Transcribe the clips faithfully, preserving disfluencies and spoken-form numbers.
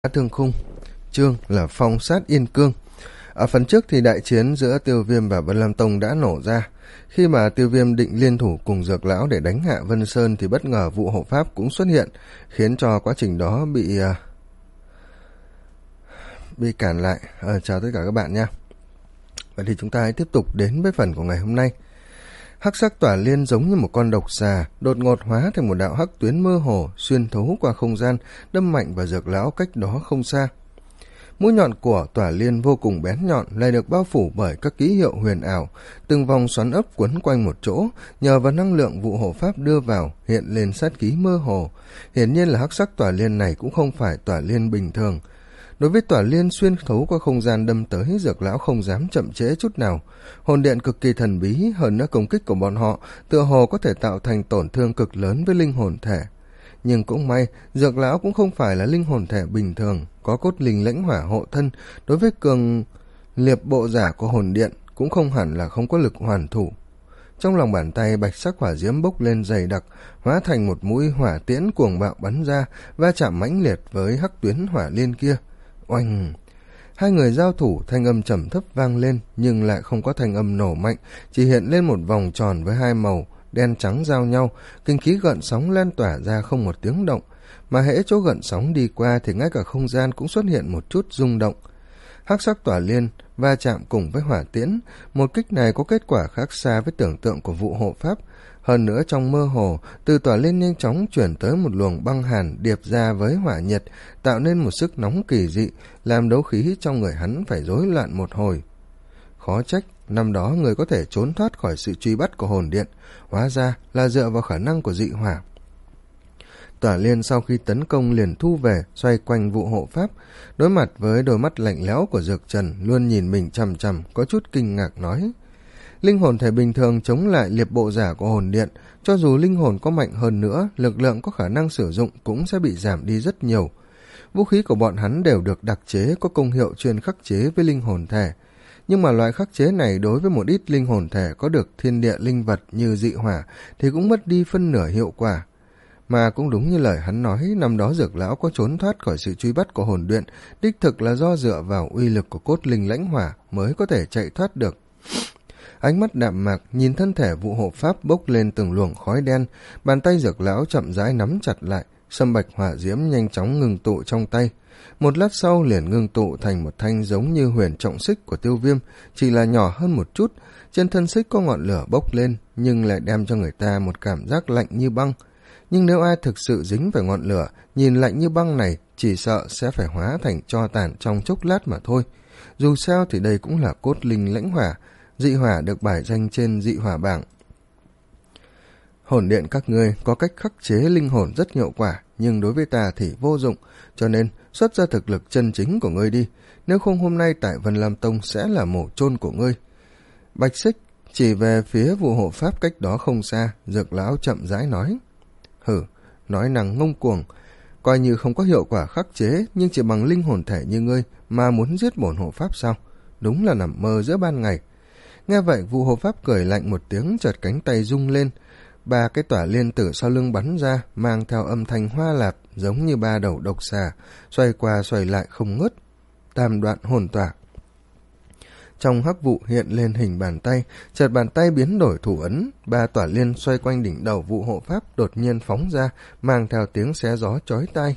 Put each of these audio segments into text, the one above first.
Thương khung, chương là phong sát yên cương. Ở phần trước thì đại chiến giữa Tiêu Viêm và Vân Lam Tông đã nổ ra. Khi mà Tiêu Viêm định liên thủ cùng Dược Lão để đánh hạ Vân Sơn thì bất ngờ vụ hộ pháp cũng xuất hiện, khiến cho quá trình đó bị uh, bị cản lại. À, chào tất cả các bạn nha. Vậy thì chúng ta hãy tiếp tục đến với phần của ngày hôm nay. Hắc sắc tỏa liên giống như một con độc xà, đột ngột hóa thành một đạo hắc tuyến mơ hồ, xuyên thấu qua không gian, đâm mạnh vào Dược Lão cách đó không xa. Mũi nhọn của tỏa liên vô cùng bén nhọn, lại được bao phủ bởi các ký hiệu huyền ảo, từng vòng xoắn ốc quấn quanh một chỗ, nhờ vào năng lượng vụ hộ pháp đưa vào, hiện lên sát ký mơ hồ. Hiển nhiên là hắc sắc tỏa liên này cũng không phải tỏa liên bình thường. Đối với tỏa liên xuyên thấu qua không gian đâm tới, Dược Lão không dám chậm trễ chút nào. Hồn điện cực kỳ thần bí, hơn nữa công kích của bọn họ tựa hồ có thể tạo thành tổn thương cực lớn với linh hồn thể. Nhưng cũng may, Dược Lão cũng không phải là linh hồn thể bình thường, có cốt linh lãnh hỏa hộ thân, đối với cường liệp bộ giả của hồn điện cũng không hẳn là không có lực hoàn thủ. Trong lòng bàn tay, bạch sắc hỏa diễm bốc lên dày đặc, hóa thành một mũi hỏa tiễn cuồng bạo bắn ra, va chạm mãnh liệt với hắc tuyến hỏa liên kia. Oanh! Hai người giao thủ, thanh âm trầm thấp vang lên, nhưng lại không có thanh âm nổ mạnh, chỉ hiện lên một vòng tròn với hai màu đen trắng giao nhau, kinh khí gợn sóng lan tỏa ra không một tiếng động, mà hễ chỗ gợn sóng đi qua thì ngay cả không gian cũng xuất hiện một chút rung động. Hắc sắc tỏa liên va chạm cùng với hỏa tiễn, một kích này có kết quả khác xa với tưởng tượng của vụ hộ pháp. Hơn nữa trong mơ hồ, từ tỏa liên nhanh chóng chuyển tới một luồng băng hàn điệp ra với hỏa nhiệt, tạo nên một sức nóng kỳ dị, làm đấu khí trong người hắn phải rối loạn một hồi. Khó trách, năm đó người có thể trốn thoát khỏi sự truy bắt của hồn điện, hóa ra là dựa vào khả năng của dị hỏa. Tỏa liên sau khi tấn công liền thu về, xoay quanh vụ hộ pháp, đối mặt với đôi mắt lạnh lẽo của Dược Trần, luôn nhìn mình chằm chằm, có chút kinh ngạc nói: linh hồn thể bình thường chống lại liệp bộ giả của hồn điện, cho dù linh hồn có mạnh hơn nữa, lực lượng có khả năng sử dụng cũng sẽ bị giảm đi rất nhiều. Vũ khí của bọn hắn đều được đặc chế, có công hiệu chuyên khắc chế với linh hồn thể. Nhưng mà loại khắc chế này đối với một ít linh hồn thể có được thiên địa linh vật như dị hỏa thì cũng mất đi phân nửa hiệu quả. Mà cũng đúng như lời hắn nói, năm đó Dược Lão có trốn thoát khỏi sự truy bắt của hồn điện, đích thực là do dựa vào uy lực của cốt linh lãnh hỏa mới có thể chạy thoát được. Ánh mắt đạm mạc nhìn thân thể vụ hộ pháp bốc lên từng luồng khói đen, bàn tay Dược Lão chậm rãi nắm chặt lại, sâm bạch hỏa diễm nhanh chóng ngừng tụ trong tay. Một lát sau liền ngưng tụ thành một thanh giống như huyền trọng xích của Tiêu Viêm, chỉ là nhỏ hơn một chút. Trên thân xích có ngọn lửa bốc lên, nhưng lại đem cho người ta một cảm giác lạnh như băng. Nhưng nếu ai thực sự dính phải ngọn lửa, nhìn lạnh như băng này, chỉ sợ sẽ phải hóa thành tro tàn trong chốc lát mà thôi. Dù sao thì đây cũng là cốt linh lãnh hỏa, dị hỏa được bài danh trên dị hỏa bảng. Hồn điện các ngươi có cách khắc chế linh hồn rất hiệu quả, nhưng đối với ta thì vô dụng, cho nên xuất ra thực lực chân chính của ngươi đi, nếu không hôm nay tại Vân Lam Tông sẽ là mổ chôn của ngươi. Bạch xích chỉ về phía vụ hộ pháp cách đó không xa, Dược Lão chậm rãi nói: hử, nói năng ngông cuồng, coi như không có hiệu quả khắc chế, nhưng chỉ bằng linh hồn thể như ngươi mà muốn giết bổn hộ pháp sao? Đúng là nằm mơ giữa ban ngày. Nghe vậy, vụ hộ pháp cười lạnh một tiếng, chợt cánh tay rung lên, ba cái tỏa liên tử sau lưng bắn ra, mang theo âm thanh hoa lạp giống như ba đầu độc xà, xoay qua xoay lại không ngớt. Tam đoạn hồn tỏa. Trong hắc vụ hiện lên hình bàn tay, chợt bàn tay biến đổi thủ ấn, ba tỏa liên xoay quanh đỉnh đầu vụ hộ pháp đột nhiên phóng ra, mang theo tiếng xé gió chói tai.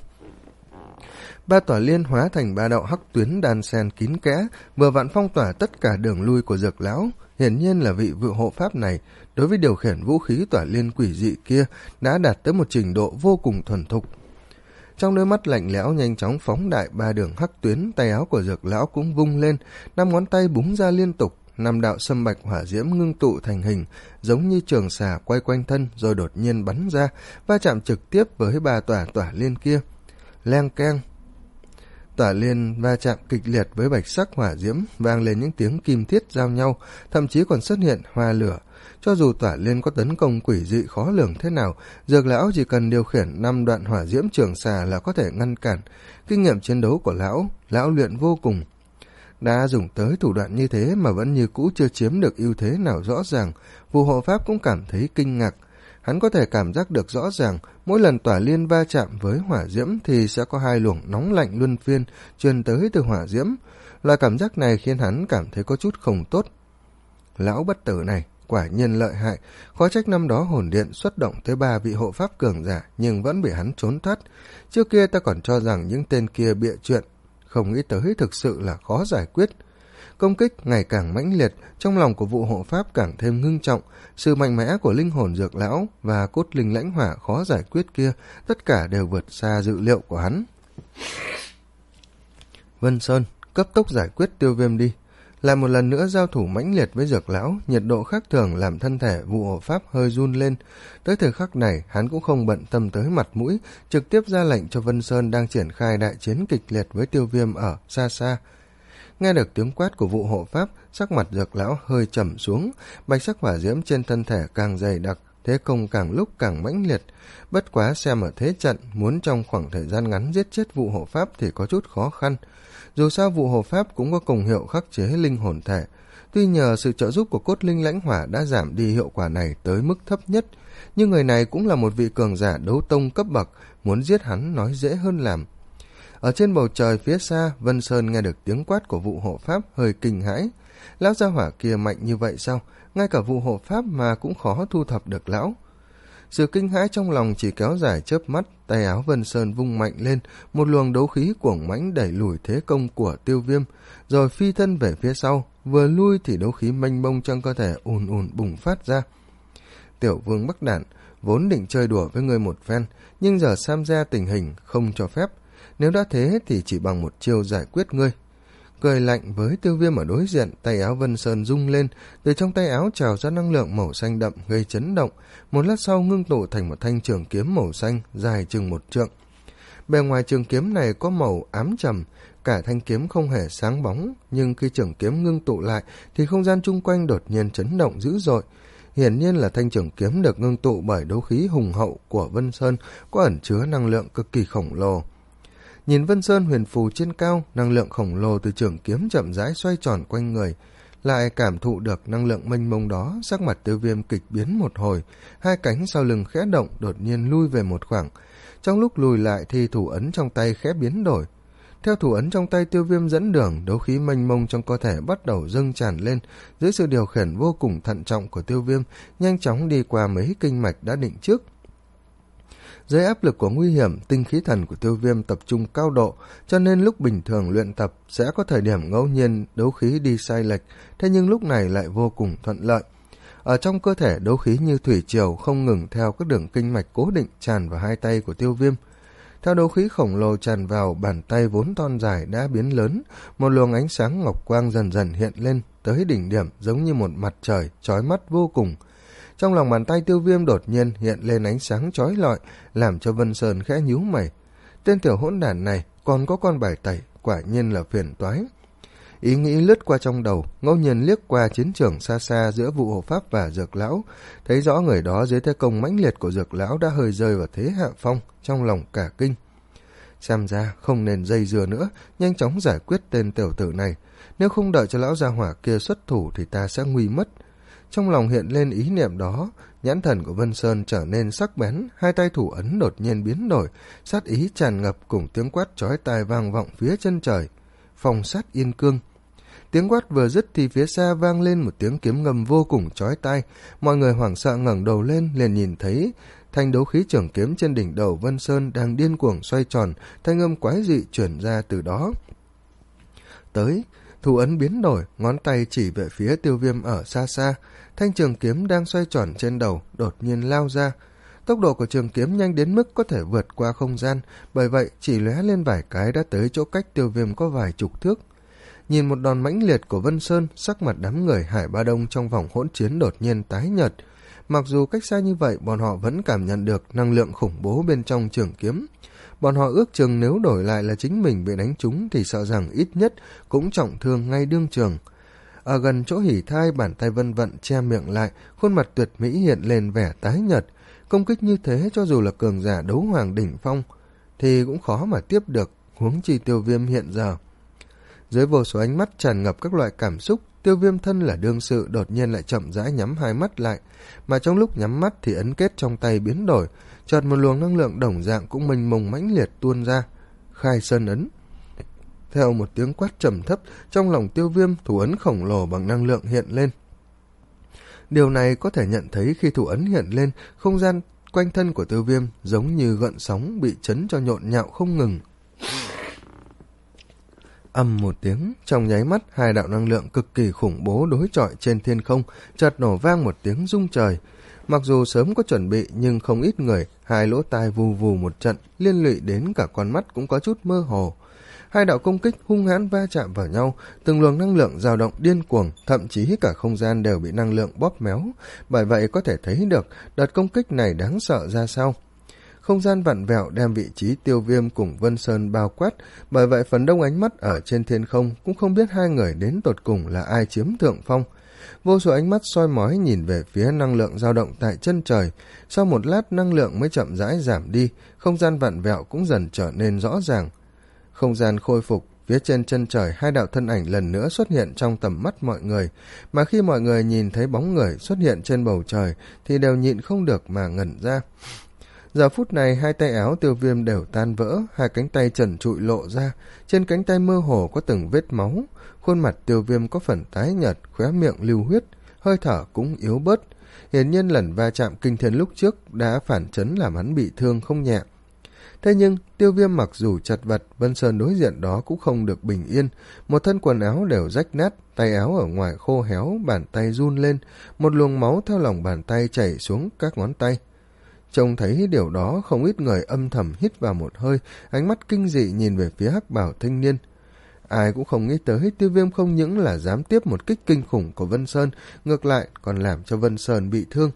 Ba tỏa liên hóa thành ba đạo hắc tuyến đan xen kín kẽ, vừa vặn phong tỏa tất cả đường lui của Dược Lão. Hiển nhiên là vị vụ hộ pháp này đối với điều khiển vũ khí tỏa liên quỷ dị kia đã đạt tới một trình độ vô cùng thuần thục. Trong đôi mắt lạnh lẽo nhanh chóng phóng đại ba đường hắc tuyến, tay áo của Dược Lão cũng vung lên, năm ngón tay búng ra liên tục, năm đạo sâm bạch hỏa diễm ngưng tụ thành hình, giống như trường xà quay quanh thân rồi đột nhiên bắn ra, va chạm trực tiếp với ba tỏa tỏa liên kia. Leng keng. Tỏa liên va chạm kịch liệt với bạch sắc hỏa diễm, vang lên những tiếng kim thiết giao nhau, thậm chí còn xuất hiện hoa lửa. Cho dù tỏa liên có tấn công quỷ dị khó lường thế nào, Dược Lão chỉ cần điều khiển năm đoạn hỏa diễm trường xà là có thể ngăn cản. Kinh nghiệm chiến đấu của lão, lão luyện vô cùng. Đã dùng tới thủ đoạn như thế mà vẫn như cũ chưa chiếm được ưu thế nào rõ ràng, vụ hộ pháp cũng cảm thấy kinh ngạc. Hắn có thể cảm giác được rõ ràng, mỗi lần tỏa liên va chạm với hỏa diễm thì sẽ có hai luồng nóng lạnh luân phiên truyền tới từ hỏa diễm. Loại cảm giác này khiến hắn cảm thấy có chút không tốt. Lão bất tử này quả nhiên lợi hại, khó trách năm đó hồn điện xuất động tới ba vị hộ pháp cường giả nhưng vẫn bị hắn trốn thoát. Trước kia ta còn cho rằng những tên kia bịa chuyện, không nghĩ tới thực sự là khó giải quyết. Công kích ngày càng mãnh liệt, trong lòng của vụ hộ pháp càng thêm ngưng trọng. Sự mạnh mẽ của linh hồn dược lão và cốt linh lãnh hỏa khó giải quyết kia, tất cả đều vượt xa dự liệu của hắn. Vân Sơn, cấp tốc giải quyết Tiêu Viêm đi. Lại một lần nữa giao thủ mãnh liệt với dược lão, nhiệt độ khác thường làm thân thể vụ hộ pháp hơi run lên. Tới thời khắc này, hắn cũng không bận tâm tới mặt mũi, trực tiếp ra lệnh cho Vân Sơn đang triển khai đại chiến kịch liệt với Tiêu Viêm ở xa xa. Nghe được tiếng quát của vụ hộ pháp, sắc mặt dược lão hơi trầm xuống, bạch sắc hỏa diễm trên thân thể càng dày đặc, thế công càng lúc càng mãnh liệt. Bất quá xem ở thế trận, muốn trong khoảng thời gian ngắn giết chết vụ hộ pháp thì có chút khó khăn. Dù sao vụ hộ pháp cũng có công hiệu khắc chế linh hồn thể, tuy nhờ sự trợ giúp của cốt linh lãnh hỏa đã giảm đi hiệu quả này tới mức thấp nhất, nhưng người này cũng là một vị cường giả đấu tông cấp bậc, muốn giết hắn nói dễ hơn làm. Ở trên bầu trời phía xa, Vân Sơn nghe được tiếng quát của vụ hộ pháp hơi kinh hãi. Lão gia hỏa kia mạnh như vậy sao? Ngay cả vụ hộ pháp mà cũng khó thu thập được lão. Sự kinh hãi trong lòng chỉ kéo dài chớp mắt, tay áo Vân Sơn vung mạnh lên, một luồng đấu khí cuồng mãnh đẩy lùi thế công của Tiêu Viêm, rồi phi thân về phía sau, vừa lui thì đấu khí mênh mông trong cơ thể ùn ùn bùng phát ra. Tiểu Vương Bắc Đản vốn định chơi đùa với người một phen, nhưng giờ xem ra tình hình không cho phép. Nếu đã thế thì chỉ bằng một chiêu giải quyết ngươi. Cười lạnh với Tiêu Viêm ở đối diện, tay áo Vân Sơn rung lên, từ trong tay áo trào ra năng lượng màu xanh đậm gây chấn động, một lát sau ngưng tụ thành một thanh trường kiếm màu xanh dài chừng một trượng. Bề ngoài trường kiếm này có màu ám trầm, cả thanh kiếm không hề sáng bóng, nhưng khi trường kiếm ngưng tụ lại thì không gian chung quanh đột nhiên chấn động dữ dội. Hiển nhiên là thanh trường kiếm được ngưng tụ bởi đấu khí hùng hậu của Vân Sơn, có ẩn chứa năng lượng cực kỳ khổng lồ. Nhìn Vân Sơn huyền phù trên cao, năng lượng khổng lồ từ trường kiếm chậm rãi xoay tròn quanh người, lại cảm thụ được năng lượng mênh mông đó, sắc mặt Tiêu Viêm kịch biến một hồi, hai cánh sau lưng khẽ động, đột nhiên lui về một khoảng. Trong lúc lùi lại thì thủ ấn trong tay khẽ biến đổi. Theo thủ ấn trong tay Tiêu Viêm dẫn đường, đấu khí mênh mông trong cơ thể bắt đầu dâng tràn lên, dưới sự điều khiển vô cùng thận trọng của Tiêu Viêm, nhanh chóng đi qua mấy kinh mạch đã định trước. Dưới áp lực của nguy hiểm, tinh khí thần của Tiêu Viêm tập trung cao độ, cho nên lúc bình thường luyện tập sẽ có thời điểm ngẫu nhiên đấu khí đi sai lệch, thế nhưng lúc này lại vô cùng thuận lợi. Ở trong cơ thể, đấu khí như thủy triều không ngừng theo các đường kinh mạch cố định tràn vào hai tay của Tiêu Viêm. Theo đấu khí khổng lồ tràn vào, bàn tay vốn thon dài đã biến lớn, một luồng ánh sáng ngọc quang dần dần hiện lên, tới đỉnh điểm giống như một mặt trời chói mắt vô cùng. Trong lòng bàn tay Tiêu Viêm đột nhiên hiện lên ánh sáng chói lọi, làm cho Vân Sơn khẽ nhíu mày. Tên tiểu hỗn đản này còn có con bài tẩy, quả nhiên là phiền toái. Ý nghĩ lướt qua trong đầu, ngẫu nhiên liếc qua chiến trường xa xa giữa vụ hộ pháp và dược lão, thấy rõ người đó dưới thế công mãnh liệt của dược lão đã hơi rơi vào thế hạ phong, trong lòng cả kinh. Xem ra không nên dây dưa nữa, nhanh chóng giải quyết tên tiểu tử này, nếu không đợi cho lão gia hỏa kia xuất thủ thì ta sẽ nguy mất. Trong lòng hiện lên ý niệm đó, nhãn thần của Vân Sơn trở nên sắc bén, hai tay thủ ấn đột nhiên biến đổi, sát ý tràn ngập cùng tiếng quát chói tai vang vọng phía chân trời. Phong sát yên cương. Tiếng quát vừa dứt thì phía xa vang lên một tiếng kiếm ngầm vô cùng chói tai, mọi người hoảng sợ ngẩng đầu lên liền nhìn thấy thanh đấu khí trường kiếm trên đỉnh đầu Vân Sơn đang điên cuồng xoay tròn, thanh âm quái dị chuyển ra từ đó. Tới, thủ ấn biến đổi, ngón tay chỉ về phía Tiêu Viêm ở xa xa, thanh trường kiếm đang xoay tròn trên đầu đột nhiên lao ra. Tốc độ của trường kiếm nhanh đến mức có thể vượt qua không gian, bởi vậy chỉ lóe lên vài cái đã tới chỗ cách Tiêu Viêm có vài chục thước. Nhìn một đòn mãnh liệt của Vân Sơn, sắc mặt đám người Hải Ba Đông trong vòng hỗn chiến đột nhiên tái nhợt. Mặc dù cách xa như vậy, bọn họ vẫn cảm nhận được năng lượng khủng bố bên trong trường kiếm. Bọn họ ước chừng nếu đổi lại là chính mình bị đánh trúng thì sợ rằng ít nhất cũng trọng thương ngay đương trường. Ở gần chỗ hỉ thai, bàn tay Vân Vận che miệng lại, khuôn mặt tuyệt mỹ hiện lên vẻ tái nhợt. Công kích như thế cho dù là cường giả đấu hoàng đỉnh phong thì cũng khó mà tiếp được, huống chi Tiêu Viêm hiện giờ. Dưới vô số ánh mắt tràn ngập các loại cảm xúc, Tiêu Viêm thân là đương sự đột nhiên lại chậm rãi nhắm hai mắt lại, mà trong lúc nhắm mắt thì ấn kết trong tay biến đổi, chợt một luồng năng lượng đồng dạng cũng mênh mông mãnh liệt tuôn ra. Khai Sơn ấn. Theo một tiếng quát trầm thấp, trong lòng Tiêu Viêm, thủ ấn khổng lồ bằng năng lượng hiện lên. Điều này có thể nhận thấy khi thủ ấn hiện lên, không gian quanh thân của Tiêu Viêm giống như gợn sóng bị chấn cho nhộn nhạo không ngừng. Ầm một tiếng, trong nháy mắt hai đạo năng lượng cực kỳ khủng bố đối chọi trên thiên không, chợt nổ vang một tiếng rung trời. Mặc dù sớm có chuẩn bị nhưng không ít người, hai lỗ tai vù vù một trận, liên lụy đến cả con mắt cũng có chút mơ hồ. Hai đạo công kích hung hãn va chạm vào nhau, từng luồng năng lượng dao động điên cuồng, thậm chí cả không gian đều bị năng lượng bóp méo, bởi vậy có thể thấy được đợt công kích này đáng sợ ra sao. Không gian vặn vẹo đem vị trí Tiêu Viêm cùng Vân Sơn bao quát, bởi vậy phần đông ánh mắt ở trên thiên không cũng không biết hai người đến tột cùng là ai chiếm thượng phong. Vô số ánh mắt soi mói nhìn về phía năng lượng dao động tại chân trời, sau một lát năng lượng mới chậm rãi giảm đi, không gian vặn vẹo cũng dần trở nên rõ ràng. Không gian khôi phục, phía trên chân trời hai đạo thân ảnh lần nữa xuất hiện trong tầm mắt mọi người, mà khi mọi người nhìn thấy bóng người xuất hiện trên bầu trời thì đều nhịn không được mà ngẩn ra. Giờ phút này hai tay áo Tiêu Viêm đều tan vỡ, hai cánh tay trần trụi lộ ra, trên cánh tay mơ hồ có từng vết máu, khuôn mặt Tiêu Viêm có phần tái nhợt, khóe miệng lưu huyết, hơi thở cũng yếu bớt. Hiển nhiên lần va chạm kinh thiên lúc trước đã phản chấn làm hắn bị thương không nhẹ. Thế nhưng Tiêu Viêm mặc dù chật vật, Vân Sơn đối diện đó cũng không được bình yên, một thân quần áo đều rách nát, tay áo ở ngoài khô héo, bàn tay run lên, một luồng máu theo lòng bàn tay chảy xuống các ngón tay. Trông thấy điều đó, không ít người âm thầm hít vào một hơi, ánh mắt kinh dị nhìn về phía hắc bào thanh niên. Ai cũng không nghĩ tới Tiêu Viêm không những là dám tiếp một kích kinh khủng của Vân Sơn, ngược lại còn làm cho Vân Sơn bị thương.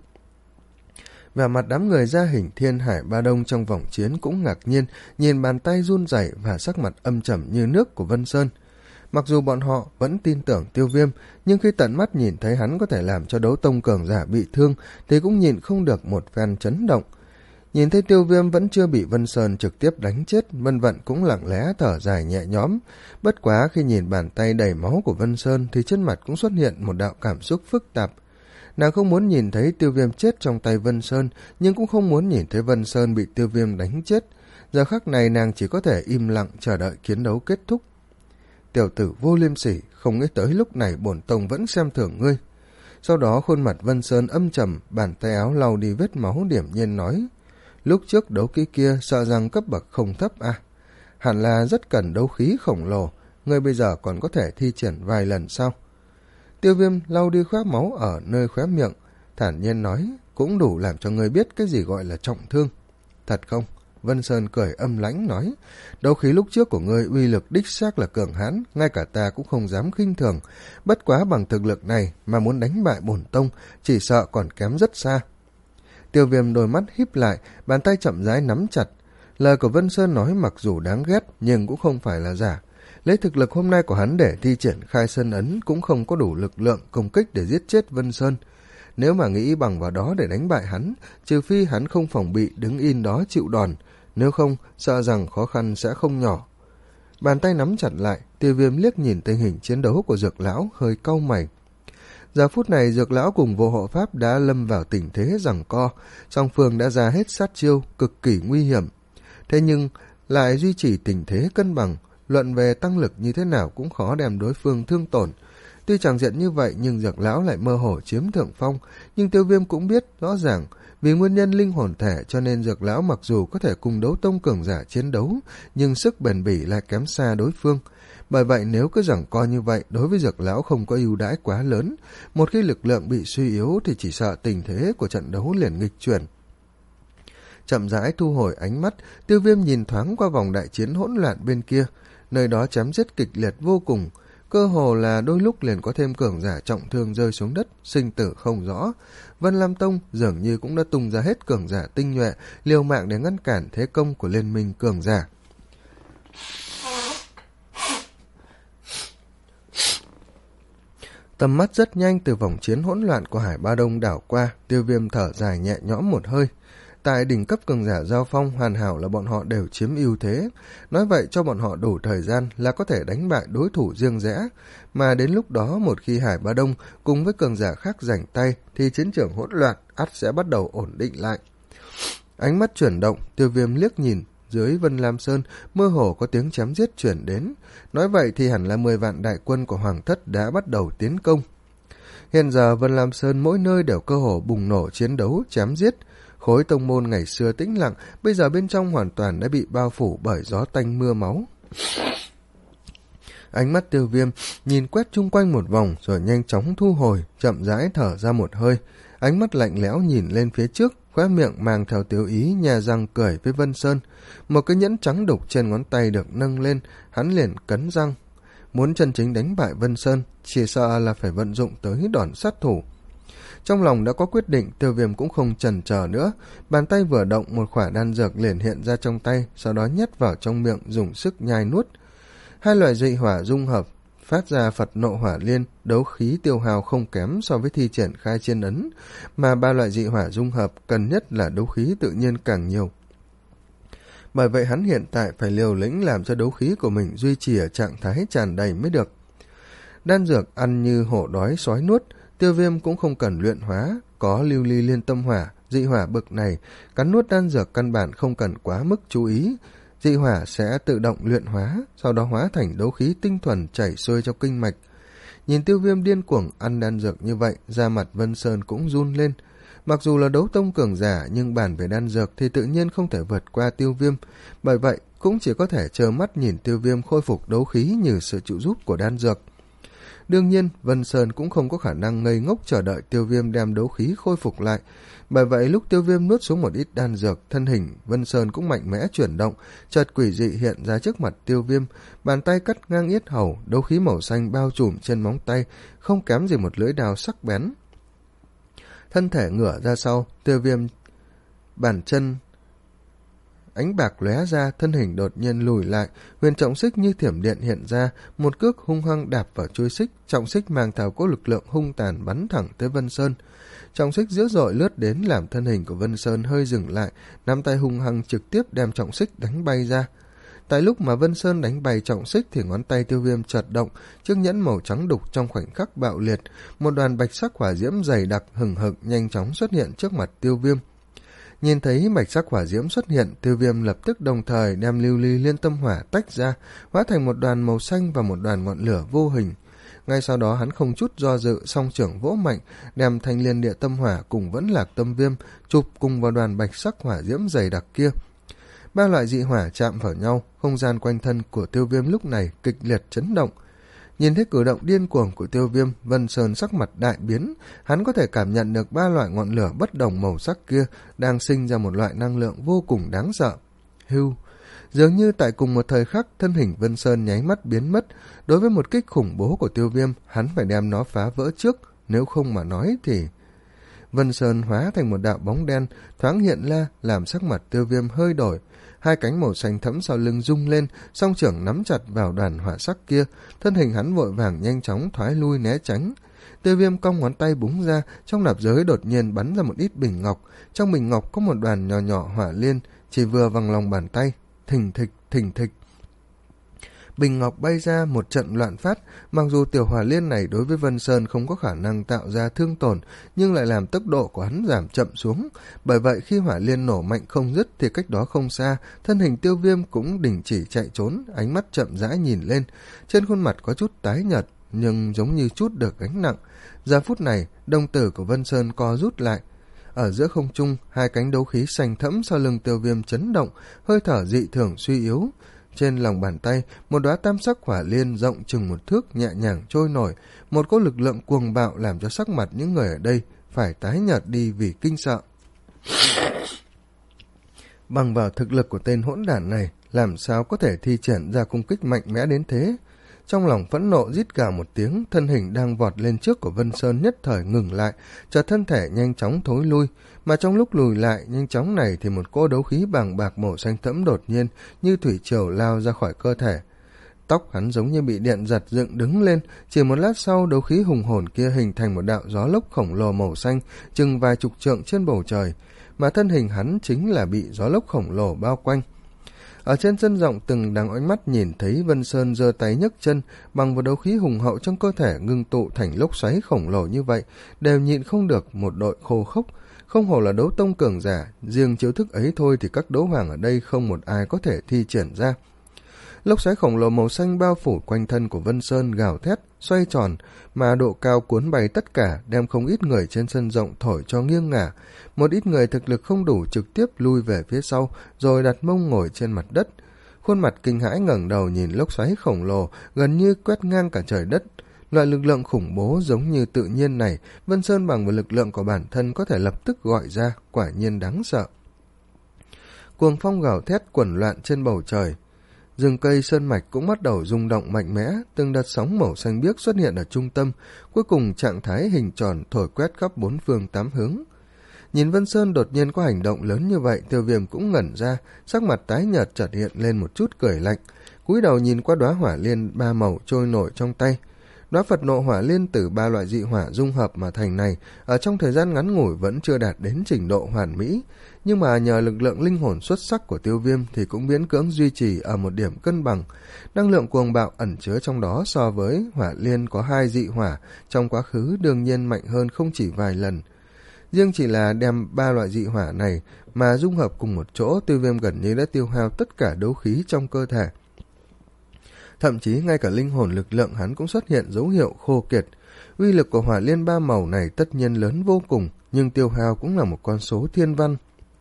Vẻ mặt đám người gia hình Thiên Hải Ba Đông trong vòng chiến cũng ngạc nhiên, nhìn bàn tay run rẩy và sắc mặt âm trầm như nước của Vân Sơn. Mặc dù bọn họ vẫn tin tưởng Tiêu Viêm, nhưng khi tận mắt nhìn thấy hắn có thể làm cho đấu tông cường giả bị thương, thì cũng nhìn không được một phen chấn động. Nhìn thấy Tiêu Viêm vẫn chưa bị Vân Sơn trực tiếp đánh chết, Vân Vận cũng lặng lẽ thở dài nhẹ nhõm. Bất quá khi nhìn bàn tay đầy máu của Vân Sơn thì trên mặt cũng xuất hiện một đạo cảm xúc phức tạp. Nàng không muốn nhìn thấy Tiêu Viêm chết trong tay Vân Sơn, nhưng cũng không muốn nhìn thấy Vân Sơn bị Tiêu Viêm đánh chết. Giờ khắc này nàng chỉ có thể im lặng chờ đợi chiến đấu kết thúc. Tiểu tử vô liêm sỉ, không nghĩ tới lúc này bổn tông vẫn xem thường ngươi. Sau đó khuôn mặt Vân Sơn âm trầm, bàn tay áo lau đi vết máu, điểm nhiên nói: lúc trước đấu kỹ kia sợ rằng cấp bậc không thấp à? Hẳn là rất cần đấu khí khổng lồ, ngươi bây giờ còn có thể thi triển vài lần sao? Tiêu Viêm lau đi khóe máu ở nơi khóe miệng, thản nhiên nói: cũng đủ làm cho ngươi biết cái gì gọi là trọng thương. Thật không? Vân Sơn cười âm lãnh nói: đấu khí lúc trước của ngươi uy lực đích xác là cường hãn, ngay cả ta cũng không dám khinh thường, bất quá bằng thực lực này mà muốn đánh bại bổn tông chỉ sợ còn kém rất xa. Tiêu Viêm đôi mắt híp lại, bàn tay chậm rãi nắm chặt. Lời của Vân Sơn nói mặc dù đáng ghét nhưng cũng không phải là giả. Lấy thực lực hôm nay của hắn để thi triển khai sơn ấn cũng không có đủ lực lượng công kích để giết chết Vân Sơn. Nếu mà nghĩ bằng vào đó để đánh bại hắn, trừ phi hắn không phòng bị đứng in đó chịu đòn, nếu không sợ rằng khó khăn sẽ không nhỏ. Bàn tay nắm chặt lại, Tiêu Viêm liếc nhìn tình hình chiến đấu của Dược Lão, hơi cau mày. Giờ phút này Dược Lão cùng vô hộ pháp đã lâm vào tình thế giằng co, song phương đã ra hết sát chiêu cực kỳ nguy hiểm. Thế nhưng lại duy trì tình thế cân bằng, luận về tăng lực như thế nào cũng khó đem đối phương thương tổn. Tuy chẳng diện như vậy nhưng Dược Lão lại mơ hồ chiếm thượng phong, nhưng Tiêu Viêm cũng biết rõ ràng vì nguyên nhân linh hồn thể cho nên Dược Lão mặc dù có thể cùng đấu tông cường giả chiến đấu, nhưng sức bền bỉ lại kém xa đối phương. Bởi vậy nếu cứ giằng co như vậy, đối với Dược Lão không có ưu đãi quá lớn, một khi lực lượng bị suy yếu thì chỉ sợ tình thế của trận đấu liền nghịch chuyển. Chậm rãi thu hồi ánh mắt, Tiêu Viêm nhìn thoáng qua vòng đại chiến hỗn loạn bên kia, nơi đó chém giết kịch liệt vô cùng, cơ hồ là đôi lúc liền có thêm cường giả trọng thương rơi xuống đất, sinh tử không rõ. Vân Lam Tông dường như cũng đã tung ra hết cường giả tinh nhuệ, liều mạng để ngăn cản thế công của liên minh cường giả. Tầm mắt rất nhanh từ vòng chiến hỗn loạn của Hải Ba Đông đảo qua, Tiêu Viêm thở dài nhẹ nhõm một hơi. Tại đỉnh cấp cường giả giao phong, hoàn hảo là bọn họ đều chiếm ưu thế. Nói vậy cho bọn họ đủ thời gian là có thể đánh bại đối thủ riêng rẽ. Mà đến lúc đó, một khi Hải Ba Đông cùng với cường giả khác giành tay, thì chiến trường hỗn loạn ắt sẽ bắt đầu ổn định lại. Ánh mắt chuyển động, Tiêu Viêm liếc nhìn dưới Vân Lam Sơn, mơ hồ có tiếng chém giết chuyển đến. Nói vậy thì hẳn là mười vạn đại quân của Hoàng Thất đã bắt đầu tiến công. Hiện giờ Vân Lam Sơn mỗi nơi đều cơ hồ bùng nổ chiến đấu, chém giết. Khối tông môn ngày xưa tĩnh lặng, bây giờ bên trong hoàn toàn đã bị bao phủ bởi gió tanh mưa máu. Ánh mắt Tiêu Viêm nhìn quét chung quanh một vòng rồi nhanh chóng thu hồi, chậm rãi thở ra một hơi. Ánh mắt lạnh lẽo nhìn lên phía trước, khóe miệng mang theo tiêu ý, nhè răng cười với Vân Sơn. Một cái nhẫn trắng đục trên ngón tay được nâng lên, hắn liền cắn răng. Muốn chân chính đánh bại Vân Sơn, chỉ sợ là phải vận dụng tới đòn sát thủ. Trong lòng đã có quyết định, Tiêu Viêm cũng không chần chờ nữa. Bàn tay vừa động, một khỏa đan dược liền hiện ra trong tay, sau đó nhét vào trong miệng, dùng sức nhai nuốt. Hai loại dị hỏa dung hợp, phát ra Phật nộ hỏa liên, đấu khí tiêu hao không kém so với thi triển khai chiên ấn, mà ba loại dị hỏa dung hợp cần nhất là đấu khí tự nhiên càng nhiều. Bởi vậy hắn hiện tại phải liều lĩnh làm cho đấu khí của mình duy trì ở trạng thái tràn đầy mới được. Đan dược ăn như hổ đói sói nuốt, Tiêu Viêm cũng không cần luyện hóa, có lưu ly liên tâm hỏa, dị hỏa bực này, cắn nuốt đan dược căn bản không cần quá mức chú ý. Dị hỏa sẽ tự động luyện hóa, sau đó hóa thành đấu khí tinh thuần chảy xuôi trong kinh mạch. Nhìn Tiêu Viêm điên cuồng ăn đan dược như vậy, da mặt Vân Sơn cũng run lên. Mặc dù là đấu tông cường giả, nhưng bàn về đan dược thì tự nhiên không thể vượt qua Tiêu Viêm. Bởi vậy, cũng chỉ có thể trơ mắt nhìn Tiêu Viêm khôi phục đấu khí như sự trợ giúp của đan dược. Đương nhiên, Vân Sơn cũng không có khả năng ngây ngốc chờ đợi Tiêu Viêm đem đấu khí khôi phục lại. Bởi vậy, lúc Tiêu Viêm nuốt xuống một ít đan dược, thân hình Vân Sơn cũng mạnh mẽ chuyển động, chợt quỷ dị hiện ra trước mặt Tiêu Viêm, bàn tay cắt ngang yết hầu, đấu khí màu xanh bao trùm trên móng tay, không kém gì một lưỡi đao sắc bén. Thân thể ngửa ra sau, Tiêu Viêm bàn chân ánh bạc lóe ra, thân hình đột nhiên lùi lại, huyền trọng xích như thiểm điện hiện ra, một cước hung hăng đạp vào chuôi xích, trọng xích mang theo cỗ lực lượng hung tàn bắn thẳng tới Vân Sơn. Trọng xích dữ dội lướt đến làm thân hình của Vân Sơn hơi dừng lại, nắm tay hung hăng trực tiếp đem trọng xích đánh bay ra. Tại lúc mà Vân Sơn đánh bay trọng xích thì ngón tay Tiêu Viêm chợt động, chiếc nhẫn màu trắng đục trong khoảnh khắc bạo liệt, một đoàn bạch sắc hỏa diễm dày đặc hừng hực nhanh chóng xuất hiện trước mặt Tiêu Viêm. Nhìn thấy bạch sắc hỏa diễm xuất hiện, Tiêu Viêm lập tức đồng thời đem lưu ly liên tâm hỏa tách ra, hóa thành một đoàn màu xanh và một đoàn ngọn lửa vô hình. Ngay sau đó hắn không chút do dự, song trưởng vỗ mạnh, đem thanh liên địa tâm hỏa cùng vẫn lạc tâm viêm chụp cùng vào đoàn bạch sắc hỏa diễm dày đặc kia. Ba loại dị hỏa chạm vào nhau, không gian quanh thân của Tiêu Viêm lúc này kịch liệt chấn động. Nhìn thấy cử động điên cuồng của Tiêu Viêm, Vân Sơn sắc mặt đại biến, hắn có thể cảm nhận được ba loại ngọn lửa bất đồng màu sắc kia đang sinh ra một loại năng lượng vô cùng đáng sợ. Hưu, dường như tại cùng một thời khắc, thân hình Vân Sơn nháy mắt biến mất. Đối với một kích khủng bố của Tiêu Viêm, hắn phải đem nó phá vỡ trước, nếu không mà nói thì... Vân Sơn hóa thành một đạo bóng đen, thoáng hiện ra, làm sắc mặt Tiêu Viêm hơi đổi. Hai cánh màu xanh thẫm sau lưng rung lên, song trưởng nắm chặt vào đoàn hỏa sắc kia, thân hình hắn vội vàng nhanh chóng thoái lui né tránh. Tiêu Viêm cong ngón tay búng ra, trong nạp giới đột nhiên bắn ra một ít bình ngọc, trong bình ngọc có một đoàn nhỏ nhỏ hỏa liên, chỉ vừa vòng lòng bàn tay, thình thịch, thình thịch. Bình ngọc bay ra một trận loạn phát, mặc dù tiểu hỏa liên này đối với Vân Sơn không có khả năng tạo ra thương tổn, nhưng lại làm tốc độ của hắn giảm chậm xuống. Bởi vậy khi hỏa liên nổ mạnh không dứt thì cách đó không xa, thân hình Tiêu Viêm cũng đình chỉ chạy trốn, ánh mắt chậm rãi nhìn lên, trên khuôn mặt có chút tái nhợt, nhưng giống như chút được gánh nặng. Giờ phút này, đồng tử của Vân Sơn co rút lại. Ở giữa không trung, hai cánh đấu khí xanh thẫm sau lưng Tiêu Viêm chấn động, hơi thở dị thường suy yếu. Trên lòng bàn tay, một đóa tam sắc hỏa liên rộng chừng một thước nhẹ nhàng trôi nổi, một cỗ lực lượng cuồng bạo làm cho sắc mặt những người ở đây phải tái nhợt đi vì kinh sợ. Bằng vào thực lực của tên hỗn đản này, làm sao có thể thi triển ra công kích mạnh mẽ đến thế? Trong lòng phẫn nộ rít gào một tiếng, thân hình đang vọt lên trước của Vân Sơn nhất thời ngừng lại, chợt thân thể nhanh chóng thối lui, mà trong lúc lùi lại nhanh chóng này thì một cỗ đấu khí bàng bạc màu xanh thẫm đột nhiên như thủy triều lao ra khỏi cơ thể. Tóc hắn giống như bị điện giật dựng đứng lên, chỉ một lát sau đấu khí hùng hồn kia hình thành một đạo gió lốc khổng lồ màu xanh, chừng vài chục trượng trên bầu trời. mà thân hình hắn chính là bị gió lốc khổng lồ bao quanh. Ở trên sân rộng, từng đằng ánh mắt nhìn thấy Vân Sơn giơ tay nhấc chân, bằng một đấu khí hùng hậu trong cơ thể ngưng tụ thành lốc xoáy khổng lồ như vậy, đều nhịn không được một đội khô khốc. Không hổ là đấu tông cường giả, riêng chiêu thức ấy thôi thì các đấu hoàng ở đây không một ai có thể thi triển ra. Lốc xoáy khổng lồ màu xanh bao phủ quanh thân của Vân Sơn, gào thét, xoay tròn, mà độ cao cuốn bay tất cả, đem không ít người trên sân rộng thổi cho nghiêng ngả. Một ít người thực lực không đủ trực tiếp lui về phía sau, rồi đặt mông ngồi trên mặt đất. Khuôn mặt kinh hãi ngẩng đầu nhìn lốc xoáy khổng lồ, gần như quét ngang cả trời đất. Loại lực lượng khủng bố giống như tự nhiên này, Vân Sơn bằng vào lực lượng của bản thân có thể lập tức gọi ra, quả nhiên đáng sợ. Cuồng phong gào thét quẩn loạn trên bầu trời. Rừng cây sơn mạch cũng bắt đầu rung động mạnh mẽ, từng đợt sóng màu xanh biếc xuất hiện ở trung tâm, cuối cùng trạng thái hình tròn thổi quét khắp bốn phương tám hướng. Nhìn Vân Sơn đột nhiên có hành động lớn như vậy, Tiêu Viêm cũng ngẩn ra, sắc mặt tái nhợt chợt hiện lên một chút cười lạnh, cúi đầu nhìn qua đóa hỏa liên ba màu trôi nổi trong tay. Đóa Phật nộ hỏa liên từ ba loại dị hỏa dung hợp mà thành này, ở trong thời gian ngắn ngủi vẫn chưa đạt đến trình độ hoàn mỹ, nhưng mà nhờ lực lượng linh hồn xuất sắc của Tiêu Viêm thì cũng miễn cưỡng duy trì ở một điểm cân bằng. Năng lượng cuồng bạo ẩn chứa trong đó so với hỏa liên có hai dị hỏa trong quá khứ đương nhiên mạnh hơn không chỉ vài lần. Riêng chỉ là đem ba loại dị hỏa này mà dung hợp cùng một chỗ, Tiêu Viêm gần như đã tiêu hao tất cả đấu khí trong cơ thể. Thậm chí ngay cả linh hồn lực lượng hắn cũng xuất hiện dấu hiệu khô kiệt. Uy lực của hỏa liên ba màu này tất nhiên lớn vô cùng, nhưng tiêu hao cũng là một con số thiên văn.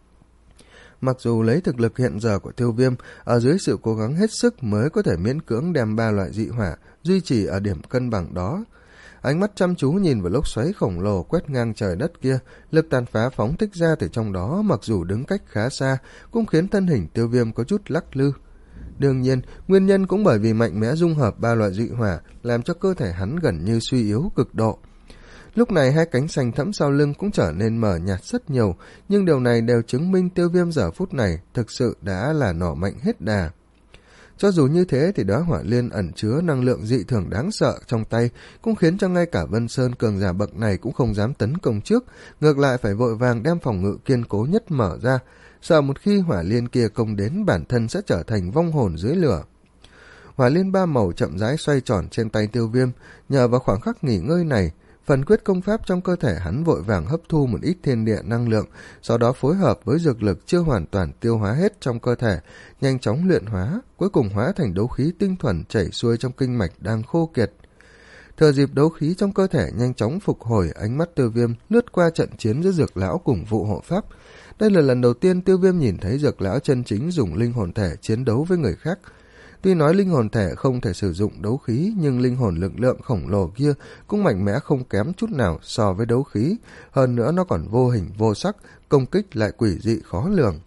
Mặc dù lấy thực lực hiện giờ của Tiêu Viêm, ở dưới sự cố gắng hết sức mới có thể miễn cưỡng đem ba loại dị hỏa duy trì ở điểm cân bằng đó. Ánh mắt chăm chú nhìn vào lốc xoáy khổng lồ quét ngang trời đất kia, lực tàn phá phóng thích ra từ trong đó, mặc dù đứng cách khá xa, cũng khiến thân hình Tiêu Viêm có chút lắc lư. Đương nhiên, nguyên nhân cũng bởi vì mạnh mẽ dung hợp ba loại dị hỏa, làm cho cơ thể hắn gần như suy yếu cực độ. Lúc này hai cánh xanh thẫm sau lưng cũng trở nên mờ nhạt rất nhiều, nhưng điều này đều chứng minh Tiêu Viêm giờ phút này thực sự đã là nỏ mạnh hết đà. Cho dù như thế thì đóa hỏa liên ẩn chứa năng lượng dị thường đáng sợ trong tay cũng khiến cho ngay cả Vân Sơn cường giả bậc này cũng không dám tấn công trước, ngược lại phải vội vàng đem phòng ngự kiên cố nhất mở ra, sợ một khi hỏa liên kia công đến bản thân sẽ trở thành vong hồn dưới lửa. Hỏa liên ba màu chậm rãi xoay tròn trên tay Tiêu Viêm, nhờ vào khoảng khắc nghỉ ngơi này, phần quyết công pháp trong cơ thể hắn vội vàng hấp thu một ít thiên địa năng lượng, sau đó phối hợp với dược lực chưa hoàn toàn tiêu hóa hết trong cơ thể, nhanh chóng luyện hóa, cuối cùng hóa thành đấu khí tinh thuần chảy xuôi trong kinh mạch đang khô kiệt. Thừa dịp đấu khí trong cơ thể nhanh chóng phục hồi, ánh mắt Tiêu Viêm lướt qua trận chiến giữa Dược lão cùng Vụ hộ pháp. Đây là lần đầu tiên Tiêu Viêm nhìn thấy Dược lão chân chính dùng linh hồn thể chiến đấu với người khác. Tuy nói linh hồn thể không thể sử dụng đấu khí, nhưng linh hồn lực lượng khổng lồ kia cũng mạnh mẽ không kém chút nào so với đấu khí, hơn nữa nó còn vô hình vô sắc, công kích lại quỷ dị khó lường.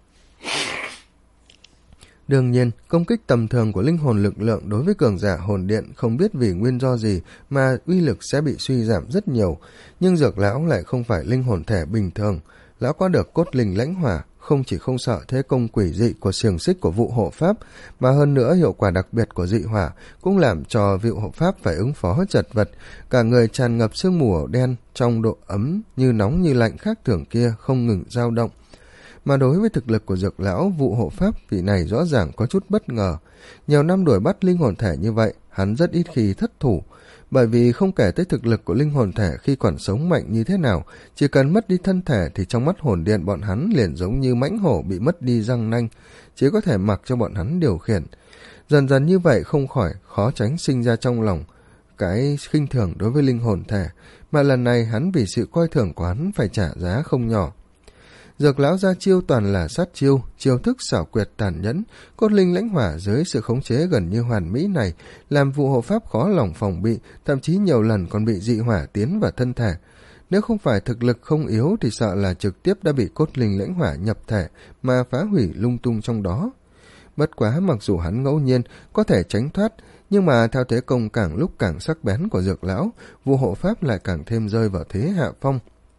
Đương nhiên, công kích tầm thường của linh hồn lực lượng đối với cường giả hồn điện không biết vì nguyên do gì mà uy lực sẽ bị suy giảm rất nhiều, nhưng Dược lão lại không phải linh hồn thể bình thường. Lão có được cốt linh lãnh hỏa, không chỉ không sợ thế công quỷ dị của xiềng xích của Vụ hộ pháp, mà hơn nữa hiệu quả đặc biệt của dị hỏa cũng làm cho Vụ hộ pháp phải ứng phó chật vật, cả người tràn ngập sương mù ảo đen trong độ ấm như nóng như lạnh khác thường kia không ngừng dao động. Mà đối với thực lực của Dược lão, Vụ hộ pháp vị này rõ ràng có chút bất ngờ. Nhiều năm đuổi bắt linh hồn thể như vậy, hắn rất ít khi thất thủ, bởi vì không kể tới thực lực của linh hồn thể khi còn sống mạnh như thế nào, chỉ cần mất đi thân thể thì trong mắt hồn điện bọn hắn liền giống như mãnh hổ bị mất đi răng nanh, chỉ có thể mặc cho bọn hắn điều khiển. Dần dần như vậy không khỏi khó tránh sinh ra trong lòng cái khinh thường đối với linh hồn thể, mà lần này hắn vì sự coi thường của hắn phải trả giá không nhỏ. Dược lão ra chiêu toàn là sát chiêu, chiêu thức xảo quyệt tàn nhẫn, cốt linh lãnh hỏa dưới sự khống chế gần như hoàn mỹ này, làm Vụ hộ pháp khó lòng phòng bị, thậm chí nhiều lần còn bị dị hỏa tiến vào thân thể. Nếu không phải thực lực không yếu thì sợ là trực tiếp đã bị cốt linh lãnh hỏa nhập thể mà phá hủy lung tung trong đó. Bất quá mặc dù hắn ngẫu nhiên có thể tránh thoát, nhưng mà theo thế công càng lúc càng sắc bén của Dược lão, Vụ hộ pháp lại càng thêm rơi vào thế hạ phong.